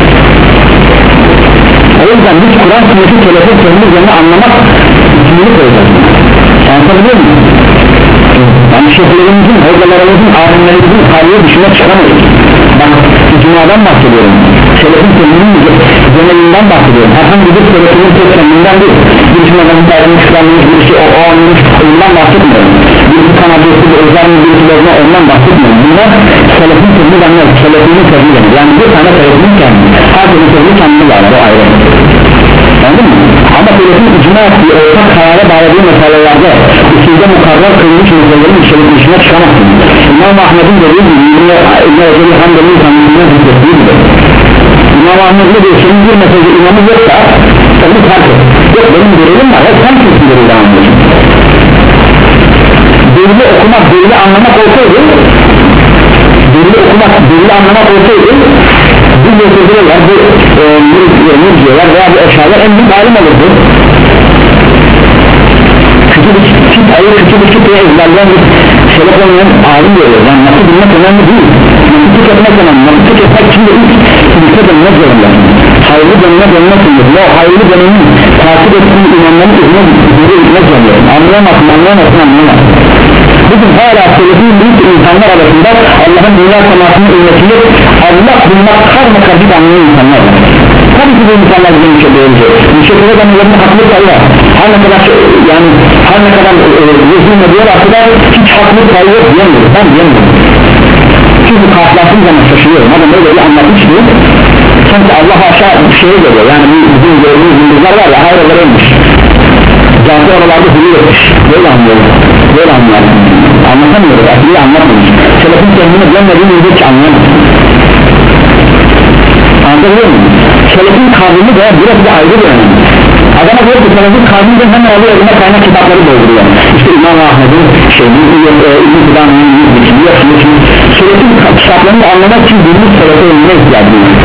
o yüzden biz Kur'an sünneti telefon sözünün üzerine anlamak ismini koyacağız anlatabiliyor muyum? yani şeyhlerimizin, hocalarımızın, alimlerimizin tarihi dışına çıkamayız ben icmadan bahsediyorum selefin sözünün genelinden bahsediyorum herhangi bir selefinin tek kendinden değil birisi namazın tarihini çıkarmış birisi o, o anlamış ondan bahsetmiyorum birisi kanadiyesi bir özel mi birisi bozma ondan bahsetmiyorum bunlar selefin sözünü denmez selefinin sözünü denir yani bir tane selefinin kendi herkesin sözünü kendini var o ayrı anladın mı? ama selefin icma ettiği ortak karara bağladığı meselelerde usulde mukarrar kılmış meselelerin içerik dışına çıkamazsın İmam Ahmet'in dediği gibi İbn-i Eceli Handel'in kendisinden zikrettiği gibi İmam Ahmet ne diyor senin bir mesele imamı yoksa onu terk et yok benim delilim var hep sen kimsin delili anlıyorsun delili okumak delili anlamak olsaydı delili okumak delili anlamak olsaydı bu meseleler bu mürciyeler veya bu eşyalar en büyük alim olurdu küçük küçük ayı küçük küçük diye ezberleyen bir selef olmayan alim diyorlar yani nasıl bilmek önemli değil nasıl tüketmek önemli nasıl tüketmek için de ilk ülke dönmek zorunda hayırlı dönmek dönmek zorunda o hayırlı dönemin takip ettiğin imamların izine geri gitmek zorunda anlayamazsın anlayamazsın anlayamazsın bugün hala selefin büyük insanlar arasında Allah'ın dünya semasını ümmetini Allah bulmak karma karışık anlayan insanlar var tabii ki bu insanlar bize bir şey değilecek bir şekilde kendilerine haklı sayılar her ne kadar yani her ne kadar rezilme diyorlarsa da hiç haklı sayı yok diyemiyoruz ben diyemiyorum çünkü karşılaştığım zaman şaşırıyorum adam öyle bir anlatmıştı sanki Allah aşağı bir şeye geliyor yani bizim gördüğümüz yıldızlar var ya ayrılarıymış zaten oralarda hülü etmiş böyle anlıyoruz böyle anlıyoruz anlatamıyoruz akıllı anlatmıyoruz selefin kendini görmediğini hiç anlayamıyoruz anlatabiliyor muyum? selefin kavramı da burası da ayrı bir önemli adama diyor ki selefin kavramı hemen alıyor elime kaynak kitapları dolduruyor işte İmam Ahmet'in şey İbn-i Kudan'ın selefin kitaplarını anlamak için bilmiş selefe önüne ihtiyacı var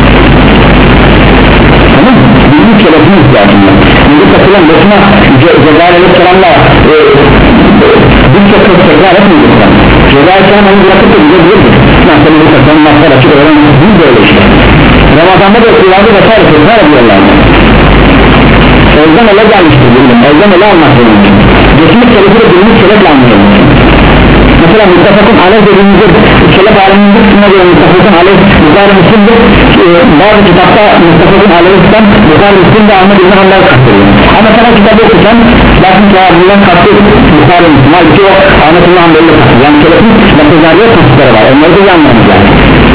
tamam mı? bilmiş selefine ihtiyacı var Müzik takılan başına Cezayir Aleyhisselam'la birçok kez tekrar etmeyecek Cezayir Aleyhisselam onu bırakıp da bize diyordur ben seni bu takılan maslar açık öğren biz böyle işte Ramazan'da da okuyorlardı vesaire tekrar ediyorlar Elden ele gelmiştir bildim elden ele almak zorunda geçmiş selefi de bilmiş selefle anlayalım mesela muttefakun aleyh dediğimizde selef aleminin üstüne göre muttefakun aleyh Bukhari Müslim'dir. Ee, bazı kitapta muttefakun aleyh'ten Bukhari Müslim'de Ahmet İbn Hanbel kastırıyor. Ama sana kitabı okusan bakın cevabından kastı Bukhari Müslim. Halbuki o Ahmet İbn Hanbel'le kastır. Yani selefin metodlarıyla kastırları var. Onları da yanmamız lazım.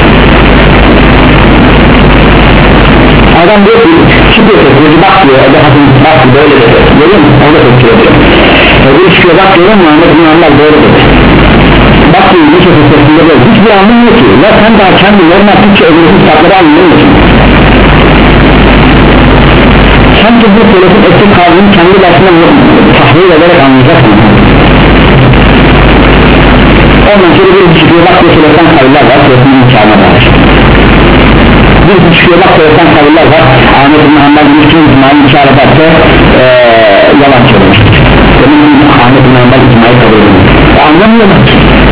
Adam diyor ki çıkıyor sesi bak diyor Ebu Hasan bak böyle dedi görüyor musun? O da tepkiyor diyor öbür çıkıyor bak diyor mu Ahmet İbn Hanbel doğru dedi bak diyor bir sesi sesinde böyle hiçbir anlamıyor ki ya sen daha kendi normal Türkçe öbürü kitapları anlamıyorsun sen ki bu selefin eski kavmini kendi dersine tahlil ederek anlayacaksın ondan sonra bir çıkıyor bak diyor seleften kaviller var selefin imkanı var bir çıkıyor bak seleften kaviller var Ahmet İbn Hanbel bir için icmayı işaret etse ee, yalan söylemiştir demek ki Ahmet İbn Hanbel icmayı kabul ediyor anlamıyorlar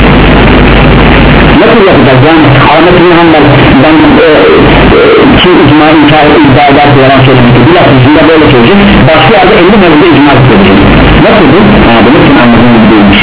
nasıl yapacağız yani Ahmet İbn Hanbel ben e, e, kim icmayı iddia ederse yalan söylemiştir bir lafı yüzünde böyle söyleyecek başka yerde elli mevzuda icma söyleyecek nasıl bu? Ha demek ki anladığım gibi değilmiş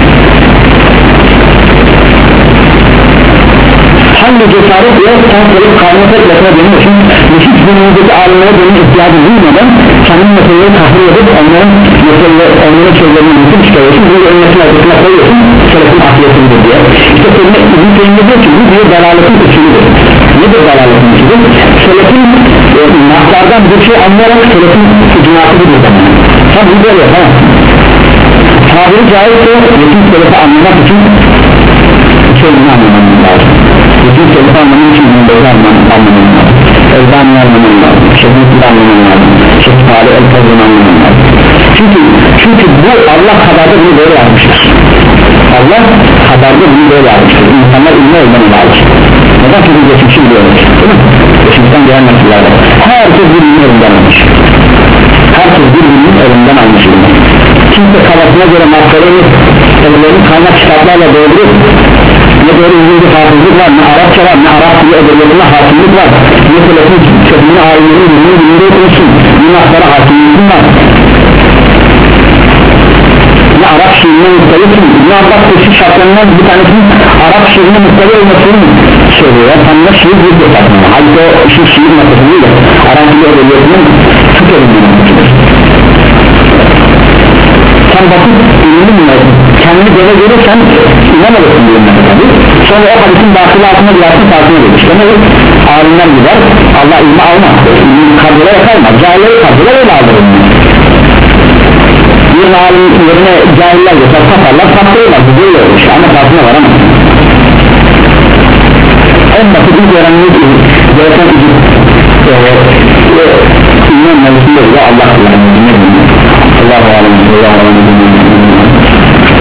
hangi cesaret yok sen gelip kavmi tekletine dönüyorsun ve hiç günümüzdeki alimlere dönüp ihtiyacı duymadan kendin meseleleri tahlil edip onların meseleleri, onların sözlerini mümkün çıkarıyorsun bunu da ümmetin arkasına koyuyorsun selefin afiyetidir diye işte seninle izin seninle diyor ki bu diyor dalaletin usulüdür nedir dalaletin usulü? Selefin e, naklardan bir şey anlayarak selefin icmatıdır bu zaman sen bunu böyle yapamazsın tabiri caizse yetim selefi anlamak için sözünü anlamamız lazım bütün selefi anlamak için bunları anlamamız lazım Elbani anlamamız lazım Şehit'i anlamamız lazım Şehit'i el-Fazl'ını anlamamız lazım çünkü, çünkü bu Allah kadarda bunu böyle yapmıştır Allah kadarda bunu böyle yapmıştır insanlar ilmi olmanı lazım neden ki bu geçmişi biliyoruz değil mi? Geçmişten gelen nesillerde herkes birbirinin elinden almış herkes birbirinin elinden almış kimse kafasına göre makaleyi elilerini kaynak kitaplarla dolduruyor ne doğru İngilizce hafızlık var ne Arapça var ne Arap dili edebiyatına hakimlik var ne selefin kötülüğünü alimlerin dilini dilinde okursun ne naklara hakimliğin var ne Arap şiirine muhtelifsin ne Abbas sesi şartlarından bir tanesinin Arap şiirine muhteli olmasını söylüyor tam da şiir bir de takmıyor halbuki o şu şiir noktasını değil de Arap dili edebiyatının çok önemli noktasıdır sen basit ünlü mü kendini böyle görürsen iman olursun diyor tabi sonra o hadisin dahili altına gidersin farkına gelir demek alimler gider Allah ilmi almaz kadrolara kalmaz cahilleri kadrolar öyle alır bir alim yerine cahiller geçer satarlar sattırırlar bu böyle olur ama farkına varamaz en basit ilk öğrenmek gereken iman mevzusunda Allah kullanır Allah'u alem Allah'u alem